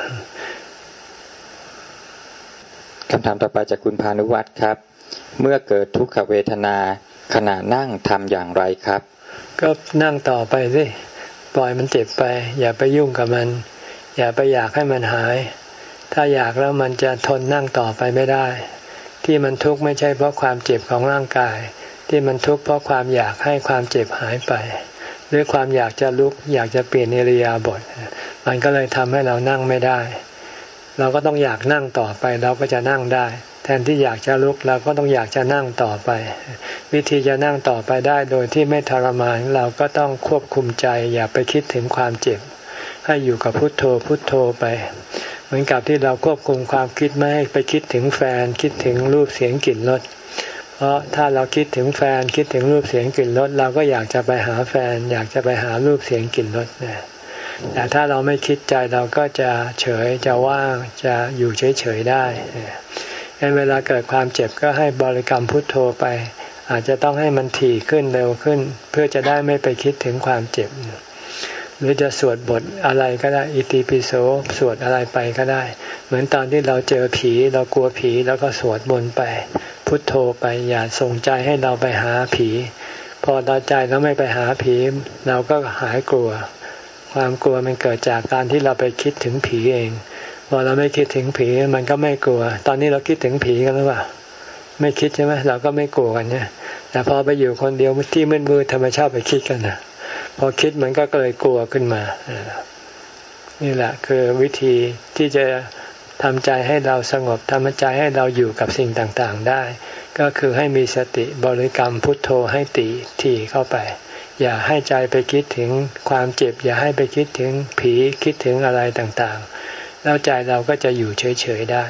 คำถามต่อไปจากคุณพานุวัฒน์ครับเมื่อเกิดทุกขเวทนาขณะนั่งทำอย่างไรครับก็นั่งต่อไปสิปล่อยมันเจ็บไปอย่าไปยุ่งกับมันอย่าไปอยากให้มันหายถ้าอยากแล้วมันจะทนนั่งต่อไปไม่ได้ที่มันทุกข์ไม่ใช่เพราะความเจ็บของร่างกายที่มันทุกข์เพราะความอยากให้ความเจ็บหายไปหรือความอยากจะลุกอยากจะเปลี่ยนอิริยาบถมันก็เลยทำให้เรานั่งไม่ได้เราก็ต้องอยากนั่งต่อไปเราก็จะนั่งได้แทนที่อยากจะลุกเราก็ต้องอยากจะนั่งต่อไปวิธีจะนั่งต่อไปได้โดยที่ไม่ทรมานเราก็ต้องควบคุมใจอย่าไปคิดถึงความเจ็บให้อยู่กับพุทโธพุทโธไปเหมือนกับที่เราควบคุมความคิดไม่ให้ไปคิดถึงแฟนคิดถึงรูปเสียงกลิ่นรสเพราะถ้าเราคิดถึงแฟนคิดถึงรูปเสียงกลิ่นรสเราก็อยากจะไปหาแฟนอยากจะไปหารูปเสียงกลิ่นรสเนี่ยแต่ถ้าเราไม่คิดใจเราก็จะเฉยจะว่างจะอยู่เฉยๆได้เวลาเกิดความเจ็บก็ให้บริกรรมพุทโธไปอาจจะต้องให้มันถี่ขึ้นเร็วขึ้นเพื่อจะได้ไม่ไปคิดถึงความเจ็บหรือจะสวดบทอะไรก็ได้อิติปิโสสวดอะไรไปก็ได้เหมือนตอนที่เราเจอผีเรากลัวผีแล้วก็สวดมนต์ไปพุทโธไปอย่าส่งใจให้เราไปหาผีพอเราใจเราไม่ไปหาผีเราก็หายกลัวความกลัวมันเกิดจากการที่เราไปคิดถึงผีเองพอเราไม่คิดถึงผีมันก็ไม่กลัวตอนนี้เราคิดถึงผีกันหรือเปล่าไม่คิดใช่ไหมเราก็ไม่กลัวกันเนี่ยแต่พอไปอยู่คนเดียวที่มืดๆธรรมชาติไปคิดกันนะพอคิดมันก็เลยกลัวขึ้นมานี่แหละคือวิธีที่จะทำใจให้เราสงบทำใจให้เราอยู่กับสิ่งต่างๆได้ก็คือให้มีสติบริกรรมพุทโธให้ถี่ถี่เข้าไปอย่าให้ใจไปคิดถึงความเจ็บอย่าให้ไปคิดถึงผีคิดถึงอะไรต่างๆแล้วใจเราก็จะอยู่เฉยๆได้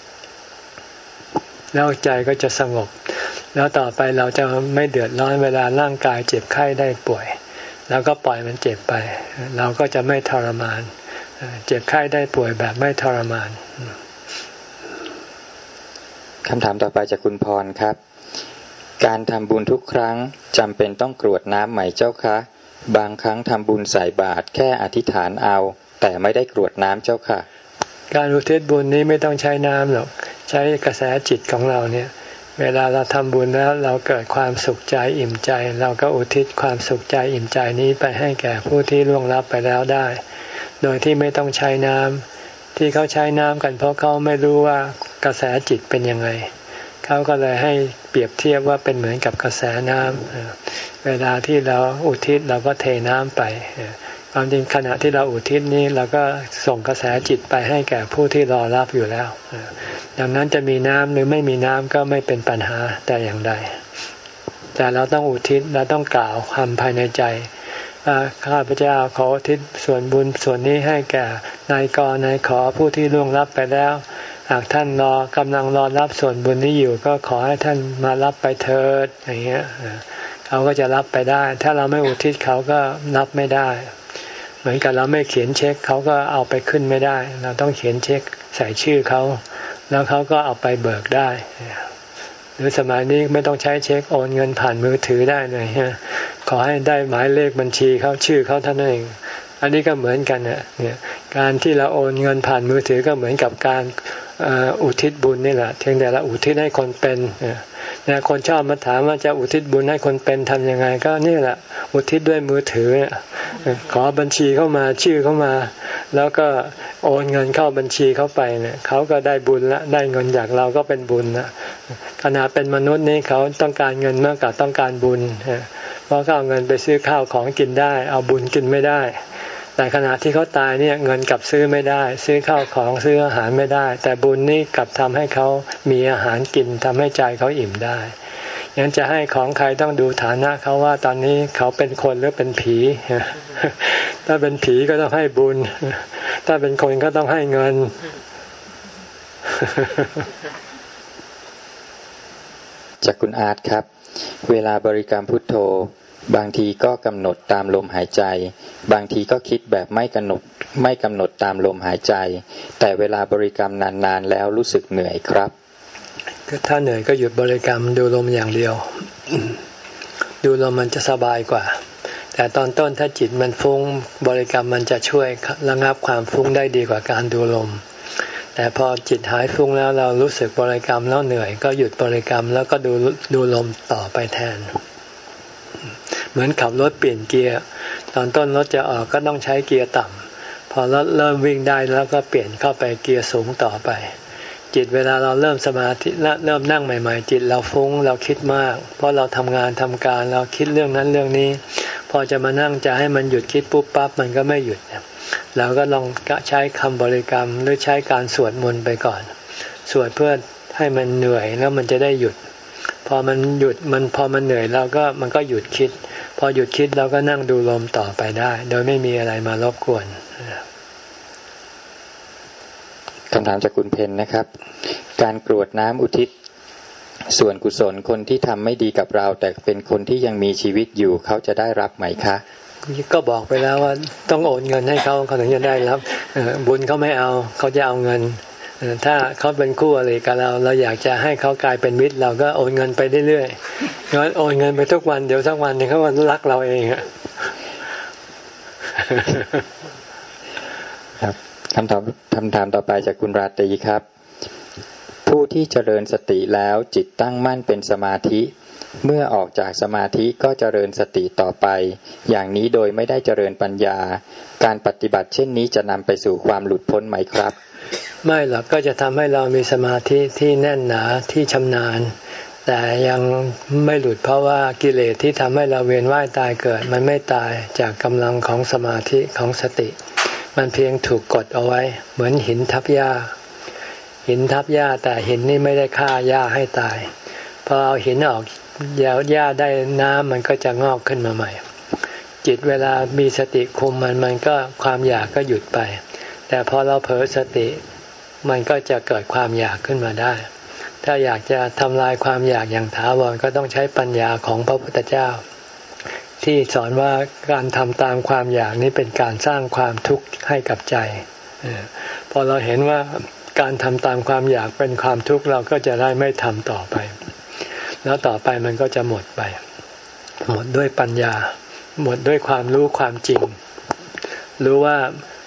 แล้วใจก็จะสงบแล้วต่อไปเราจะไม่เดือดร้อนเวลาร่างกายเจ็บไข้ได้ป่วยแล้วก็ปล่อยมันเจ็บไปเราก็จะไม่ทรมานเจ็บไข้ได้ป่วยแบบไม่ทรมานคำถามต่อไปจากคุณพรครับการทำบุญทุกครั้งจำเป็นต้องกรวดน้ำไหมเจ้าคะบางครั้งทำบุญใส่บาตรแค่อธิษฐานเอาแต่ไม่ได้กรวดน้ำเจ้าค่ะการอุทิศบุญนี้ไม่ต้องใช้น้ำหรอกใช้กระแสจิตของเราเนี่ยเวลาเราทำบุญแล้วเราเกิดความสุขใจอิ่มใจเราก็อุทิศความสุขใจอิ่มใจนี้ไปให้แก่ผู้ที่ล่วงลับไปแล้วได้โดยที่ไม่ต้องใช้น้ำที่เขาใช้น้ำกันเพราะเขาไม่รู้ว่ากระแสจิตเป็นยังไงเขาก็เลยให้เปรียบเทียบว่าเป็นเหมือนกับกระแสน้ำเวลาที่เราอุทิศเราก็เทน้ำไปความจริงขณะที่เราอุทิศนี้เราก็ส่งกระแสจิตไปให้แก่ผู้ที่รอรับอยู่แล้วดังนั้นจะมีน้ำหรือไม่มีน้ำก็ไม่เป็นปัญหาแต่อย่างใดแต่เราต้องอุทิศเราต้องกล่าวคำภายในใจข้าพเจ้าขออุทิศส่วนบุญส่วนนี้ให้แก่นายกนายขอผู้ที่ล่วงลับไปแล้วหากท่านรอกำลังรอรับส่วนบุญนี้อยู่ก็ขอให้ท่านมารับไปเถิดอย่างเงี้ยเขาก็จะรับไปได้ถ้าเราไม่อุทิศเขาก็รับไม่ได้เหมือนกับเราไม่เขียนเช็คเขาก็เอาไปขึ้นไม่ได้เราต้องเขียนเช็คใส่ชื่อเขาแล้วเขาก็เอาไปเบิกได้หรือสมัยนี้ไม่ต้องใช้เช็คโอนเงินผ่านมือถือได้เลยขอให้ได้หมายเลขบัญชีเขาชื่อเขาเท่านั้นเองอันนี้ก็เหมือนกันเนี่ยการที่เราโอนเงินผ่านมือถือก็เหมือนกับการอุทิศบุญนี่แหละเพียงแต่เราอุทิศให้คนเป็นเนี่ยคนชอบมาถามว่าจะอุทิศบุญให้คนเป็นทำยังไงก็นี่แหละอุทิศด้วยมือถือขอบัญชีเข้ามาชื่อเข้ามาแล้วก็โอนเงินเข้าบัญชีเข้าไปเนี่ยเขาก็ได้บุญละได้เงินจากเราก็เป็นบุญละขณะเป็นมนุษย์นี่เขาต้องการเงินมากกว่าต้องการบุญเพราะเขาเอาเงินไปซื้อข้าวของกินได้เอาบุญกินไม่ได้แต่ขณะที่เขาตายเนี่ยเงินกลับซื้อไม่ได้ซื้อข้าวของซื้ออาหารไม่ได้แต่บุญนี่กลับทำให้เขามีอาหารกินทำให้ใจเขาอิ่มได้งั้นจะให้ของใครต้องดูฐานะเขาว่าตอนนี้เขาเป็นคนหรือเป็นผีถ้าเป็นผีก็ต้องให้บุญถ้าเป็นคนก็ต้องให้เงินจากคุณอาร์ตครับเวลาบริกรรมพุทโธบางทีก็กำหนดตามลมหายใจบางทีก็คิดแบบไม่กำหนดไม่กำหนดตามลมหายใจแต่เวลาบริกรรมนานๆแล้วรู้สึกเหนื่อยครับถ้าเหนื่อยก็หยุดบริกรรมดูลมอย่างเดียวดูลมมันจะสบายกว่าแต่ตอนต้นถ้าจิตมันฟุ้งบริกรรมมันจะช่วยระงับความฟุ้งได้ดีกว่าการดูลมแต่พอจิตหายฟุ้งแล้วเรารู้สึกบริกรรมแล้วเหนื่อยก็หยุดบริกรรมแล้วก็ดูดูลมต่อไปแทนเหมือนขับรถเปลี่ยนเกียร์ตอนต้นรถจะออกก็ต้องใช้เกียร์ต่ำพอรถเริ่มวิ่งได้แล้วก็เปลี่ยนเข้าไปเกียร์สูงต่อไปจิตเวลาเราเริ่มสมาธิเริ่มนั่งใหม่ๆจิตเราฟุ้งเราคิดมากเพราะเราทำงานทำการเราคิดเรื่องนั้นเรื่องนี้พอจะมานั่งจะให้มันหยุดคิดปุ๊บปั๊บมันก็ไม่หยุดเราก็ลองใช้คำบริกรรมหรือใช้การสวดมนต์ไปก่อนสวดเพื่อให้มันเหนื่อยแล้วมันจะได้หยุดพอมันหยุดมันพอมันเหนื่อยเราก็มันก็หยุดคิดพอหยุดคิดเราก็นั่งดูลมต่อไปได้โดยไม่มีอะไรมารบกวนคำถามจากคุณเพนนะครับการกรวดน้ำอุทิศส่วนกุศลคนที่ทำไม่ดีกับเราแต่เป็นคนที่ยังมีชีวิตอยู่เขาจะได้รับไหมคะก็บอกไปแล้วว่าต้องโอนเงินให้เขาเขาถึงจะได้รับบุญเขาไม่เอาเขาจะเอาเงินถ้าเขาเป็นคู่อริกับเราเราอยากจะให้เขากลายเป็นมิตรเราก็โอนเงินไปเรื่อยๆงั้นโอนเงินไปทุกวันเดี๋ยวสักวันนึงเขาวันรักเราเองอะครับคำถามคำถามต่อไปจากคุณราตรีครับผู้ที่เจริญสติแล้วจิตตั้งมั่นเป็นสมาธิเมื่อออกจากสมาธิก็เจริญสติต่อไปอย่างนี้โดยไม่ได้เจริญปัญญาการปฏิบัติเช่นนี้จะนำไปสู่ความหลุดพ้นไหมครับไม่หรอกก็จะทำให้เรามีสมาธิที่แน่นหนาที่ชำนาญแต่ยังไม่หลุดเพราะว่ากิเลสที่ทำให้เราเวียนว่ายตายเกิดมันไม่ตายจากกำลังของสมาธิของสติมันเพียงถูกกดเอาไว้เหมือนหินทับหญ้าหินทับหญ้าแต่หินนี่ไม่ได้ฆ่าหญ้าให้ตายพอเอาหินออกหญ้าได้น้ำมันก็จะงอกขึ้นมาใหม่จิตเวลามีสติคุมมันมันก็ความอยากก็หยุดไปแต่พอเราเผลอสติมันก็จะเกิดความอยากขึ้นมาได้ถ้าอยากจะทำลายความอยากอย่างถาวรก็ต้องใช้ปัญญาของพระพุทธเจ้าที่สอนว่าการทำตามความอยากนี้เป็นการสร้างความทุกข์ให้กับใจพอเราเห็นว่าการทำตามความอยากเป็นความทุกข์เราก็จะได้ไม่ทำต่อไปแล้วต่อไปมันก็จะหมดไปหมดด้วยปัญญาหมดด้วยความรู้ความจริงรู้ว่า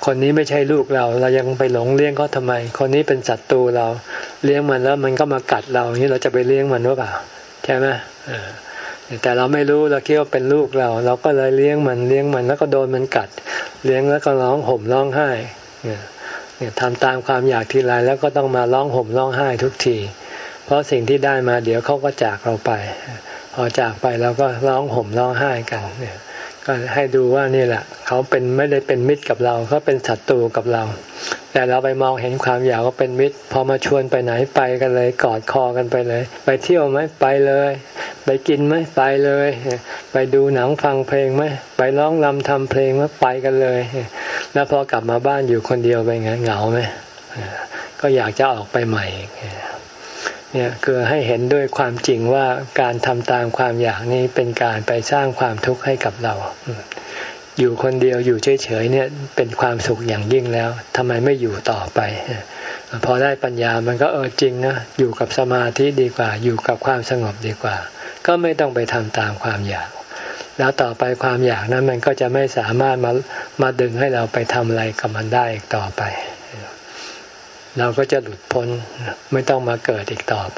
คนนี้ไม่ใช่ลูกเราเรายังไปหลงเลี้ยงเขาทำไมคนนี้เป็นศัตรูเราเลี้ยงมันแล้วมันก็มากัดเราอย่างนี้เราจะไปเลี้ยงมันหรือเปล่าใช่ไหมแต่เราไม่รู้เราคิดว่าเป็นลูกเราเราก็เลยเลี้ยงมันเลี้ยงมันแล้วก็โดนมันกัดเลี้ยงแล้วก็ร้องห่มร้องไห้เนี่ยทำตามความอยากทีไรแล้วก็ต้องมาร้องห่มร้องไห้ทุกทีเพราะสิ่งที่ได้มาเดี๋ยวเขาก็จากเราไปพอจากไปเราก็ร้องห่มร้องไห้กันเนี่ยก็ให้ดูว่านี่แหละเขาเป็นไม่ได้เป็นมิตรกับเราเขาเป็นศัตรูกับเราแต่เราไปมองเห็นความอยากว่าเป็นมิตรพอมาชวนไปไหนไปกันเลยกอดคอกันไปเลยไปเที่ยวไหมไปเลยไปกินไหมไปเลยไปดูหนังฟังเพลงไหมไปร้องรำทำเพลงไหมไปกันเลยแล้วพอกลับมาบ้านอยู่คนเดียวไปไงเหงาไหมก็อยากจะออกไปใหม่เนี่ยคือให้เห็นด้วยความจริงว่าการทำตามความอยากนี้เป็นการไปสร้างความทุกข์ให้กับเราอยู่คนเดียวอยู่เฉยๆเนี่ยเป็นความสุขอย่างยิ่งแล้วทำไมไม่อยู่ต่อไปพอได้ปัญญามันก็เออจริงนะอยู่กับสมาธิดีกว่าอยู่กับความสงบดีกว่าก็ไม่ต้องไปทำตามความอยากแล้วต่อไปความอยากนั้นมันก็จะไม่สามารถมามาดึงให้เราไปทำอะไรกับมันได้อีกต่อไปเราก็จะหลุดพ้นไม่ต้องมาเกิดอีกต่อไป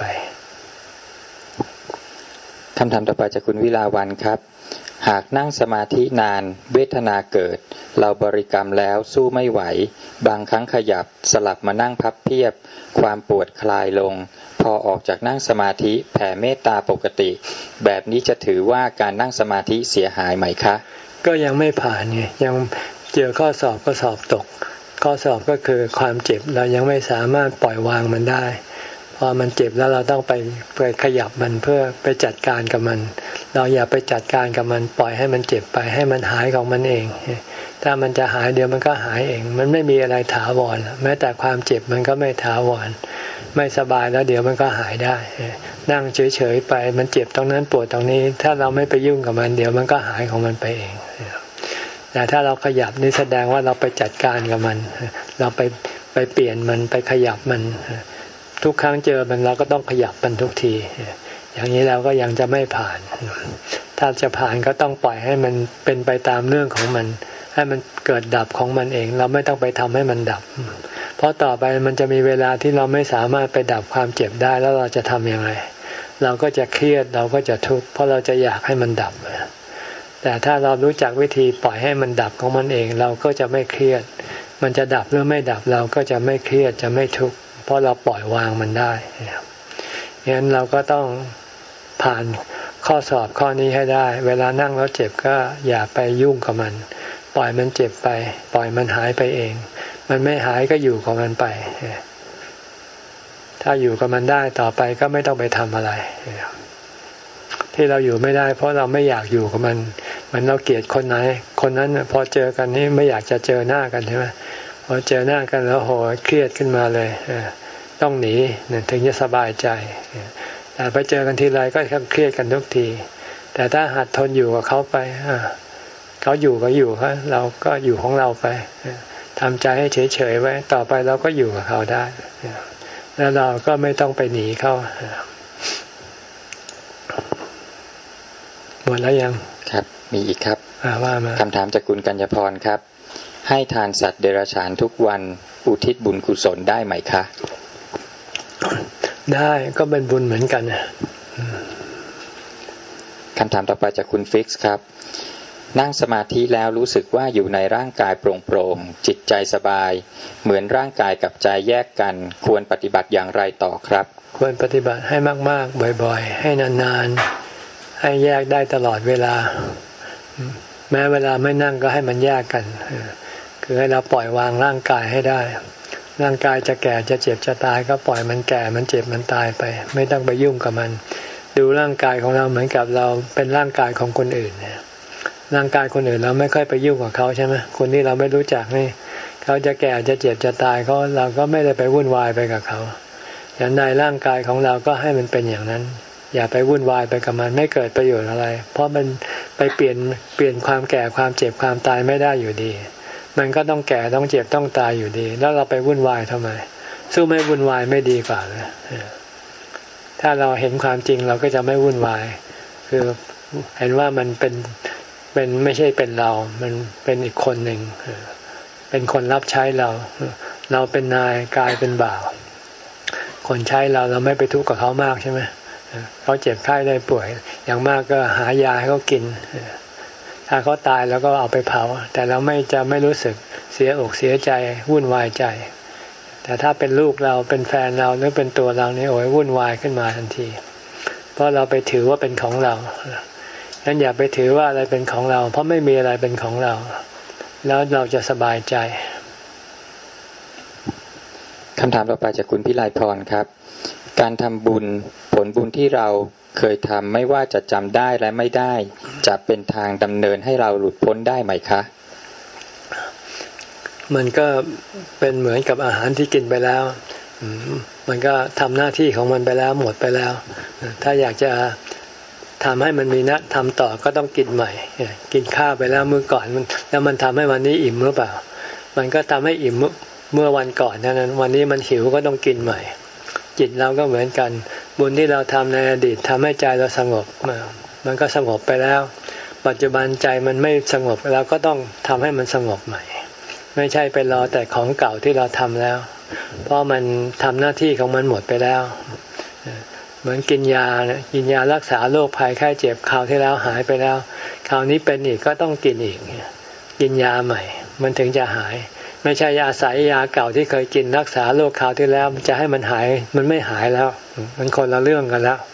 คำถามต่อไปจากคุณวิลาวันครับหากนั่งสมาธินานเวทนาเกิดเราบริกรรมแล้วสู้ไม่ไหวบางครั้งขยับสลับมานั่งพับเพียบความปวดคลายลงพอออกจากนั่งสมาธิแผ่เมตตาปกติแบบนี้จะถือว่าการนั่งสมาธิเสียหายไหมคะก็ยังไม่ผ่านไงยังเจอข้อสอบก็สอบตกข้อสอบก็คือความเจ็บเรายังไม่สามารถปล่อยวางมันได้พอมันเจ็บแล้วเราต้องไปไปขยับมันเพื่อไปจัดการกับมันเราอย่าไปจัดการกับมันปล่อยให้มันเจ็บไปให้มันหายของมันเองถ้ามันจะหายเดี๋ยวมันก็หายเองมันไม่มีอะไรถาวรแม้แต่ความเจ็บมันก็ไม่ถาวรไม่สบายแล้วเดี๋ยวมันก็หายได้นั่งเฉยๆไปมันเจ็บตรงนั้นปวดตรงนี้ถ้าเราไม่ไปยุ่งกับมันเดี๋ยวมันก็หายของมันไปเองแต่ถ้าเราขยับนี่แสดงว่าเราไปจัดการกับมันเราไปไปเปลี่ยนมันไปขยับมันทุกครั้งเจอมันเราก็ต้องขยับมันทุกทีอย่างนี้เราก็ยังจะไม่ผ่านถ้าจะผ่านก็ต้องปล่อยให้มันเป็นไปตามเรื่องของมันให้มันเกิดดับของมันเองเราไม่ต้องไปทำให้มันดับเพราะต่อไปมันจะมีเวลาที่เราไม่สามารถไปดับความเจ็บได้แล้วเราจะทำยังไงเราก็จะเครียดเราก็จะทุกข์เพราะเราจะอยากให้มันดับแต่ถ้าเรารู้จักวิธีปล่อยให้มันดับของมันเองเราก็จะไม่เครียดมันจะดับหรือไม่ดับเราก็จะไม่เครียดจะไม่ทุกข์เพราะเราปล่อยวางมันได้งั้นเราก็ต้องผ่านข้อสอบข้อนี้ให้ได้เวลานั่งแล้วเจ็บก็อย่าไปยุ่งกับมันปล่อยมันเจ็บไปปล่อยมันหายไปเองมันไม่หายก็อยู่กับมันไปถ้าอยู่กับมันได้ต่อไปก็ไม่ต้องไปทำอะไรที่เราอยู่ไม่ได้เพราะเราไม่อยากอยู่กับมันมันเราเกลียดคนไหนคนนั้นพอเจอกันนี่ไม่อยากจะเจอหน้ากันใช่ไหมพอเจอหน้ากันแล้วโหเครียดขึ้นมาเลยต้องหนีถึงจะสบายใจแต่ไปเจอกันทีไรก็เครียดกันทุกทีแต่ถ้าหัดทนอยู่กับเขาไปเขาอยู่ก็อยู่เขาเราก็อยู่ของเราไปทำใจให้เฉยๆไว้ต่อไปเราก็อยู่กับเขาได้แล้วเราก็ไม่ต้องไปหนีเขาหมดแล้วยังครับมีอีกครับว่ามาคำถามจากคุณกัญญาพรครับให้ทานสัตว์เดรัจฉานทุกวันอุทิศบุญกุศลได้ไหมคะได้ก็เป็นบุญเหมือนกันคำถามต่อไปจากคุณฟิกซ์ครับนั่งสมาธิแล้วรู้สึกว่าอยู่ในร่างกายโปร่งๆจิตใจสบายเหมือนร่างกายกับใจแยกกันควรปฏิบัติอย่างไรต่อครับควรปฏิบัติให้มากๆบ่อยๆให้นานๆให้แยกได้ตลอดเวลาแม้เวลาไม่นั่งก็ให้มันแยกกันคือให้เราปล่อยวางร่างกายให้ได้ร่างกายจะแก่จะเจ็บจะตายก็ปล่อยมันแก่มันเจ็บมันตายไปไม่ต้องไปยุ่งกับมันดูร่างกายของเราเหมือนกับเราเป็นร่างกายของคนอื่นร่างกายคนอื่นเราไม่ค่อยไปยุ่งกับเขาใช่ไหมคนที่เราไม่รู้จักนี่เขาจะแก่จะเจ็บจะตายเขาเราก็ไม่ได้ไปวุ่นวายไปกับเขาอย่างใดร่างกายของเราก็ให้มันเป็นอย่างนั้นอย่าไปวุ่นวายไปกับมันไม่เกิดประโยชน์อะไรเพราะมันไปเปลี่ยนเปลี่ยนความแก่ความเจ็บความตายไม่ได้อยู่ดีมันก็ต้องแก่ต้องเจ็บต้องตายอยู่ดีแล้วเราไปวุ่นวายทำไมสู้ไม่วุ่นวายไม่ดีกว่าเลยถ้าเราเห็นความจริงเราก็จะไม่วุ่นวายคือเห็นว่ามันเป็นเป็นไม่ใช่เป็นเรามันเป็นอีกคนหนึ่งเป็นคนรับใช้เราเราเป็นนายกายเป็นบ่าวคนใช้เราเราไม่ไปทุกข์กับเขามากใช่ไหมเขาเจ็บไข้ได้ป่วยอย่างมากก็หายาให้เขากินถ้าเขาตายแล้วก็เอาไปเผาแต่เราไม่จะไม่รู้สึกเสียอกเสียใจวุ่นวายใจแต่ถ้าเป็นลูกเราเป็นแฟนเราหรือเป็นตัวเรานี่โอ้ยวุ่นวายขึ้นมาทันทีเพราะเราไปถือว่าเป็นของเรางั้นอย่าไปถือว่าอะไรเป็นของเราเพราะไม่มีอะไรเป็นของเราแล้วเราจะสบายใจคำถามต่อไปจากคุณพิไลพรครับการทำบุญผลบุญที่เราเคยทำไม่ว่าจะจำได้และไม่ได้จะเป็นทางดำเนินให้เราหลุดพ้นได้ไหมคะมันก็เป็นเหมือนกับอาหารที่กินไปแล้วมันก็ทำหน้าที่ของมันไปแล้วหมดไปแล้วถ้าอยากจะทำให้มันมีนะทำต่อก็ต้องกินใหม่กินข้าวไปแล้วมื้อก่อนมันแล้วมันทำให้วันนี้อิ่มหรือเปล่ามันก็ทำให้อิ่มเมื่อวันก่อนเท่านั้นวันนี้มันหิวก็ต้องกินใหม่จิตเราก็เหมือนกันบุญที่เราทำในอดีตทำให้ใจเราสงบมันก็สงบไปแล้วปัจจุบันใจมันไม่สงบเราก็ต้องทำให้มันสงบใหม่ไม่ใช่ไปรอแต่ของเก่าที่เราทำแล้วเพราะมันทำหน้าที่ของมันหมดไปแล้วเหมือนกินยาเนี่ยกินยารักษาโรคภัยไข้เจ็บคราวที่แล้วหายไปแล้วคราวนี้เป็นอีกก็ต้องกินอีกกินยาใหม่มันถึงจะหายไม่ใช่ยาสายยาเก่าที่เคยกินรักษาโรคคราวที่แล้วจะให้มันหายมันไม่หายแล้วมันคนละเรื่องกันแล้ว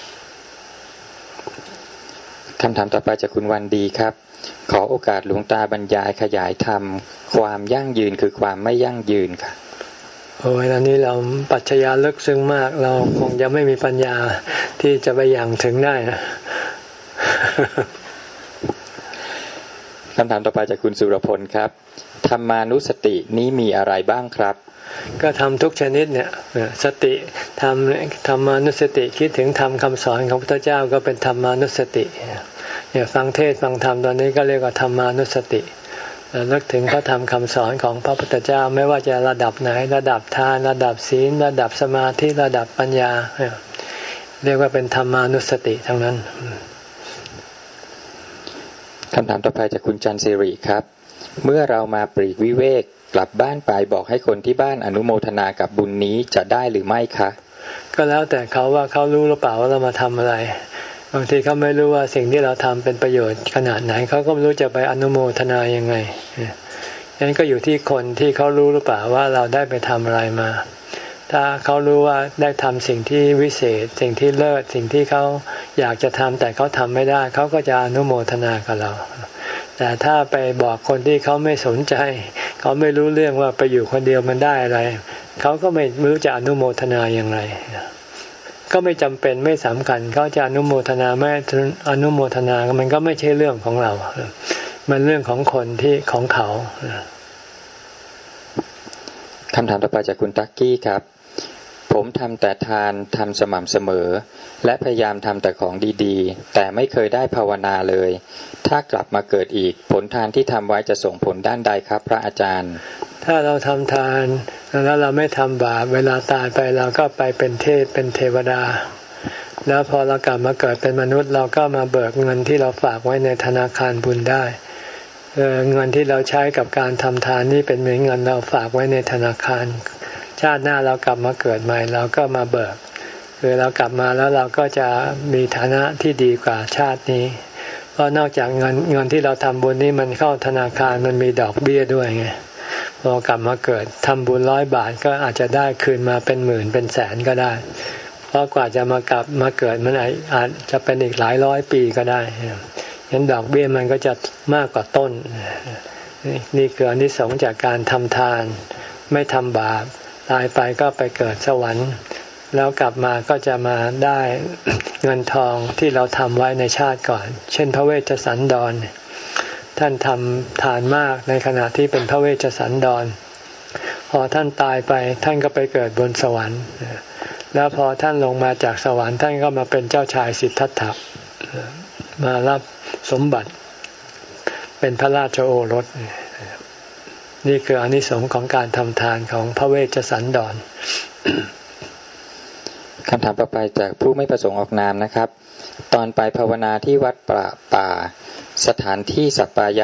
คำถามต่อไปจากคุณวันดีครับขอโอกาสหลวงตาบรรยายขยายธรรมความยั่งยืนคือความไม่ยั่งยืนค่ะโอ้ยตอนนี้เราปรัชญาลึกซึ้งมากเราคงจะไม่มีปัญญาที่จะไปยังถึงได้นะคำถามต่อไปจากคุณสุรพลครับธรรมานุสตินี้มีอะไรบ้างครับก็ทำทุกชนิดเนี่ยสติทำธรรมานุสติคิดถึงธรรมคำสอนของพระพุทธเจ้าก็เป็นธรรมานุสติเนี่ยฟังเทศฟังธรรมตอนนี้ก็เรียกว่าธรรมานุสตินึกถึงพระธรรมคำสอนของพระพุทธเจ้าไม่ว่าจะระดับไหนระดับทานระดับศีลระดับสมาธิระดับปัญญาเรียกว่าเป็นธรรมานุสติทั้งนั้นคำถามต่อไปจากคุณจันทร์สิริครับเมื่อเรามาปลีกวิเวกกลับบ้านไปบอกให้คนที่บ้านอนุโมทนากับบุญนี้จะได้หรือไม่คะก็แล้วแต่เขาว่าเขารู้หรือเปล่าว่าเรามาทำอะไรบางทีเขาไม่รู้ว่าสิ่งที่เราทำเป็นประโยชน์ขนาดไหนเขาก็ไม่รู้จะไปอนุโมทนายังไงฉะนั้นก็อยู่ที่คนที่เขารู้หรือเปล่าว่าเราได้ไปทำอะไรมาถ้าเขารู้ว่าได้ทำสิ่งที่วิเศษสิ่งที่เลิศสิ่งที่เขาอยากจะทำแต่เขาทำไม่ได้เขาก็จะอนุโมทนากับเราแต่ถ้าไปบอกคนที่เขาไม่สนใจเขาไม่รู้เรื่องว่าไปอยู่คนเดียวมันได้อะไรเขาก็ไม่รู้จะอนุโมทนาอย่างไรก็ไม่จำเป็นไม่สำคัญเขาจะอนุโมทนาไม่อนุโมทนามันก็ไม่ใช่เรื่องของเรามันเรื่องของคนที่ของเขาคำถามต่อไปจากคุณตั๊กกี้ครับผมทำแต่ทานทำสม่ำเสมอและพยายามทำแต่ของดีๆแต่ไม่เคยได้ภาวนาเลยถ้ากลับมาเกิดอีกผลทานที่ทำไว้จะส่งผลด้านใดครับพระอาจารย์ถ้าเราทำทานแล้วเราไม่ทำบาปเวลาตายไปเราก็ไปเป็นเทพเป็นเทวดาแล้วพอเรากลับมาเกิดเป็นมนุษย์เราก็มาเบิกเงินที่เราฝากไว้ในธนาคารบุญได้เออเงินที่เราใช้กับการทำทานนี่เป็นเหมือนเงินเราฝากไว้ในธนาคารชาติหน้าเรากลับมาเกิดใหม่เราก็มาเบิกคือเรากลับมาแล้วเราก็จะมีฐานะที่ดีกว่าชาตินี้เพราะนอกจากเงินเงินที่เราทำบุญนี่มันเข้าธนาคารมันมีดอกเบี้ยด้วยไงพอกลับมาเกิดทำบุญร้อยบาทก็อาจจะได้คืนมาเป็นหมื่นเป็นแสนก็ได้เพราะกว่าจะมากลับมาเกิดมันอาจจะเป็นอีกหลายร้อยปีก็ได้งั้นดอกเบี้ยมันก็จะมากกว่าต้นนี่คืออานิสงส์จากการทำทานไม่ทำบาปตายไปก็ไปเกิดสวรรค์แล้วกลับมาก็จะมาได้เงินทองที่เราทำไว้ในชาติก่อนเช่นพระเวชสันดรท่านทำทานมากในขณะที่เป็นพระเวชสันดรพอท่านตายไปท่านก็ไปเกิดบนสวรรค์แล้วพอท่านลงมาจากสวรรค์ท่านก็มาเป็นเจ้าชายสิทธัตถะมารับสมบัติเป็นพระราชโอรสนี่คืออานิสงส์ของการทำทานของพระเวชสันดรคำถามต่อไปจากผู้ไม่ประสงค์ออกนามนะครับตอนไปภาวนาที่วัดป่าป่าสถานที่สัปปายะ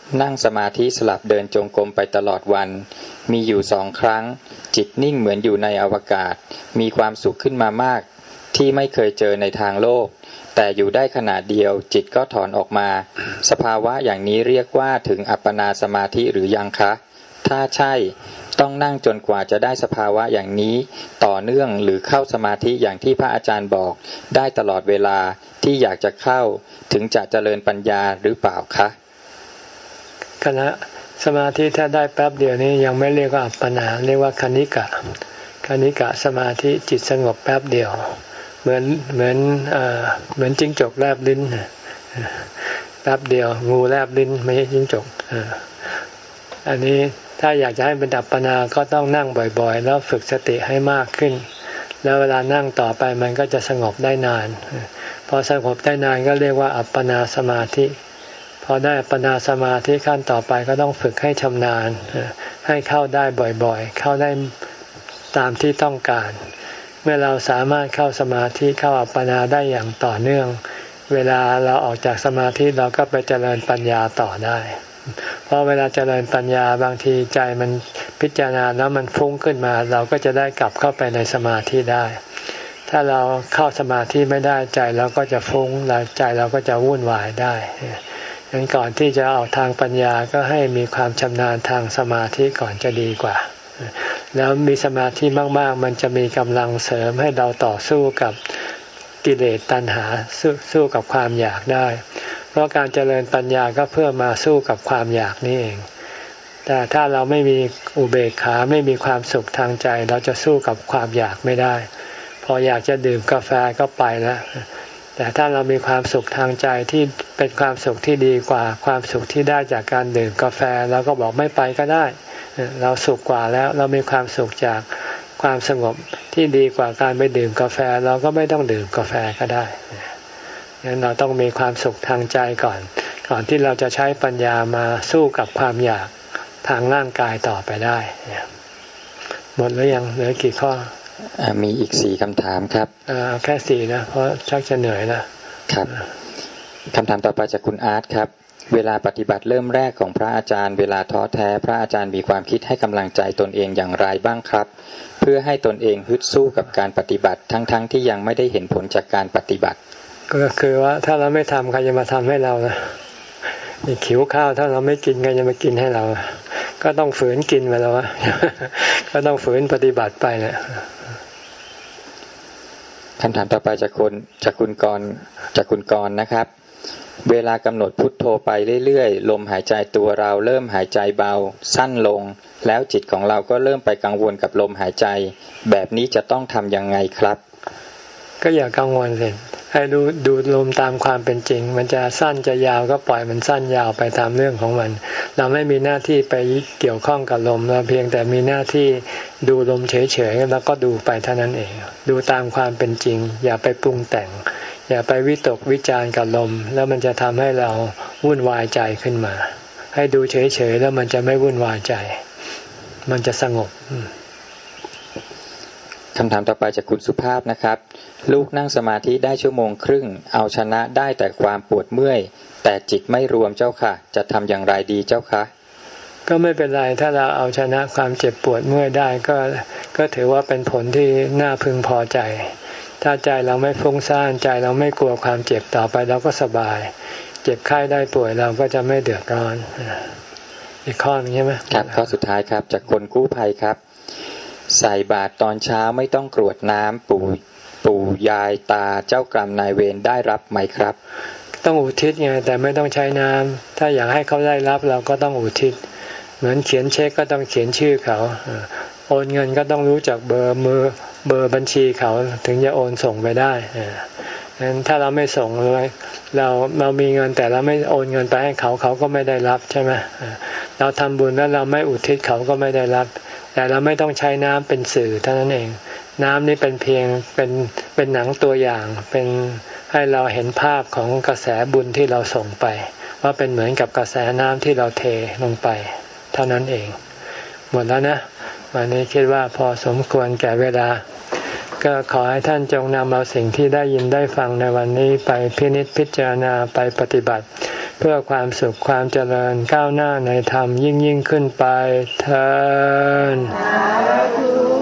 นั่งสมาธิสลับเดินจงกรมไปตลอดวันมีอยู่สองครั้งจิตนิ่งเหมือนอยู่ในอวกาศมีความสุขขึ้นมามากที่ไม่เคยเจอในทางโลกแต่อยู่ได้ขณะเดียวจิตก็ถอนออกมาสภาวะอย่างนี้เรียกว่าถึงอัปปนาสมาธิหรือยังคะถ้าใช่ต้องนั่งจนกว่าจะได้สภาวะอย่างนี้ต่อเนื่องหรือเข้าสมาธิอย่างที่พระอาจารย์บอกได้ตลอดเวลาที่อยากจะเข้าถึงจะเจริญปัญญาหรือเปล่าคะขณะสมาธิถ้าได้แป๊บเดียวนี้ยังไม่เรียกว่าอัปปนาเรียกว่าคณิกะคณิกะสมาธิจิตสงบแป๊บเดียวเหมือนเหมือนเอ่อเหมือนจิ้งจกแลบลิ้นแป๊บเดียวงูแลบลิ้นไม่ใช่จิ้งจกอันนี้ถ้าอยากจะให้เป็นอัปปนาก็ต้องนั่งบ่อยๆแล้วฝึกสติให้มากขึ้นแล้วเวลานั่งต่อไปมันก็จะสงบได้นานพอสงบได้นานก็เรียกว่าอัปปนาสมาธิพอได้อัปปนาสมาธิขั้นต่อไปก็ต้องฝึกให้ชำนาญให้เข้าได้บ่อยๆเข้าได้ตามที่ต้องการเมื่อเราสามารถเข้าสมาธิเข้าอัปปนาได้อย่างต่อเนื่องเวลาเราออกจากสมาธิเราก็ไปเจริญปัญญาต่อได้เพราะเวลาเจริญปัญญาบางทีใจมันพิจารณาแล้วมันฟุ้งขึ้นมาเราก็จะได้กลับเข้าไปในสมาธิได้ถ้าเราเข้าสมาธิไม่ได้ใจเราก็จะฟุ้งแล้วใจเราก็จะวุ่นวายได้ดังนั้นก่อนที่จะออกทางปัญญาก็ให้มีความชำนาญทางสมาธิก่อนจะดีกว่าแล้วมีสมาธิมากๆมันจะมีกำลังเสริมให้เราต่อสู้กับกิเลสตัณหาสู้สู้กับความอยากได้เพราะการเจริญปัญญาก็เพื่อมาสู้กับความอยากนี่เองแต่ถ้าเราไม่มีอุเบกขาไม่มีความสุขทางใจเราจะสู้กับความอยากไม่ได้พออยากจะดื่มกาแฟก็ไปแล้วแต่ถ้าเรามีความสุขทางใจที่เป็นความสุขที่ดีกว่าความสุขที่ได้จากการดื่มกาแฟเราก็บอกไม่ไปก็ได้เราสุขกว่าแล้วเรามีความสุขจากความสงบที่ดีกว่าการไปดื่มกาแฟเราก็ไม่ต้องดื่มกาแฟก็ได้งั้นเราต้องมีความสุขทางใจก่อนก่อนที่เราจะใช้ปัญญามาสู้กับความอยากทางร่างกายต่อไปได้หมดหรือยังเหลือกี่ข้อมีอีกสี่คำถามครับแค่สี่นะเพราะชักจะเหนื่อยแล้วครับคำถามต่อไปจากคุณอาร์ตครับเวลาปฏิบัติเริ่มแรกของพระอาจารย์เวลาท้อแท้พระอาจารย์มีความคิดให้กำลังใจตนเองอย่างไรบ้างครับเพื่อให้ตนเองฮึดสู้กับการปฏิบัติทั้งๆ ท, ที่ยังไม่ได้เห็นผลจากการปฏิบัติก็คือว่าถ้าเราไม่ทำใครจะมาทำให้เรานะมีขิวข้าวถ้าเราไม่กินใครจะมากินให้เราก็ต้องฝืนกินไปแล้วก็ต้องฝืนปฏิบัติไปนะคำถามต่อไปจากคุณจากคุณกรจากคุณกรนะครับเวลากำหนดพุทโธไปเรื่อยๆลมหายใจตัวเราเริ่มหายใจเบาสั้นลงแล้วจิตของเราก็เริ่มไปกังวลกับลมหายใจแบบนี้จะต้องทำยังไงครับก็อย่ากังวลเลยให้ดูดูลมตามความเป็นจริงมันจะสั้นจะยาวก็ปล่อยมันสั้นยาวไปตามเรื่องของมันเราไม่มีหน้าที่ไปเกี่ยวข้องกับลมเราเพียงแต่มีหน้าที่ดูลมเฉยๆแล้วก็ดูไปเท่านั้นเองดูตามความเป็นจริงอย่าไปปรุงแต่งอย่าไปวิตกวิจารณ์กับลมแล้วมันจะทำให้เราวุ่นวายใจขึ้นมาให้ดูเฉยๆแล้วมันจะไม่วุ่นวายใจมันจะสงบคำถามต่อไปจากคุณสุภาพนะครับลูกนั่งสมาธิได้ชั่วโมงครึ่งเอาชนะได้แต่ความปวดเมื่อยแต่จิตไม่รวมเจ้าค่ะจะทำอย่างไรดีเจ้าคะก็ไม่เป็นไรถ้าเราเอาชนะความเจ็บปวดเมื่อยได้ก็ก็ถือว่าเป็นผลที่น่าพึงพอใจถ้าใจเราไม่ฟุ้งซ่านใจเราไม่กลัวความเจ็บต่อไปเราก็สบายเจ็บไข้ได้ป่วยเราก็จะไม่เดือดร้อนอีกข้อนึงใช่ไหมครับข้อสุดท้ายครับจากคนกู้ภัยครับใส่บาตรตอนเช้าไม่ต้องกรวดน้ำปู่ปู่ยายตาเจ้ากรรมนายเวรได้รับไหมครับต้องอุทิศไงแต่ไม่ต้องใช้น้ำถ้าอยากให้เขาได้รับเราก็ต้องอุทิศเหมือนเขียนเช็คก็ต้องเขียนชื่อเขาโอนเงินก็ต้องรู้จักเบอร์มือเบอร์บัญชีเขาถึงจะโอนส่งไปได้งั้นถ้าเราไม่ส่งเลยเราเรามีเงินแต่เราไม่โอนเงินไปให้เขาเขาก็ไม่ได้รับใช่ไหมเราทำบุญแล้วเราไม่อุทิศเขาก็ไม่ได้รับแต่เราไม่ต้องใช้น้ำเป็นสื่อเท่านั้นเองน้ำนี้เป็นเพียงเป็นเป็นหนังตัวอย่างเป็นให้เราเห็นภาพของกระแสบุญที่เราส่งไปว่าเป็นเหมือนกับกระแสน้ำที่เราเทลงไปเท่านั้นเองหมดแล้วนะวันนี้คิดว่าพอสมควรแก่เวลาก็ขอให้ท่านจงนำเอาสิ่งที่ได้ยินได้ฟังในวันนี้ไปพินิจพิจารณาไปปฏิบัติเพื่อความสุขความเจริญก้าวหน้าในธรรมยิ่งยิ่งขึ้นไปเทอญ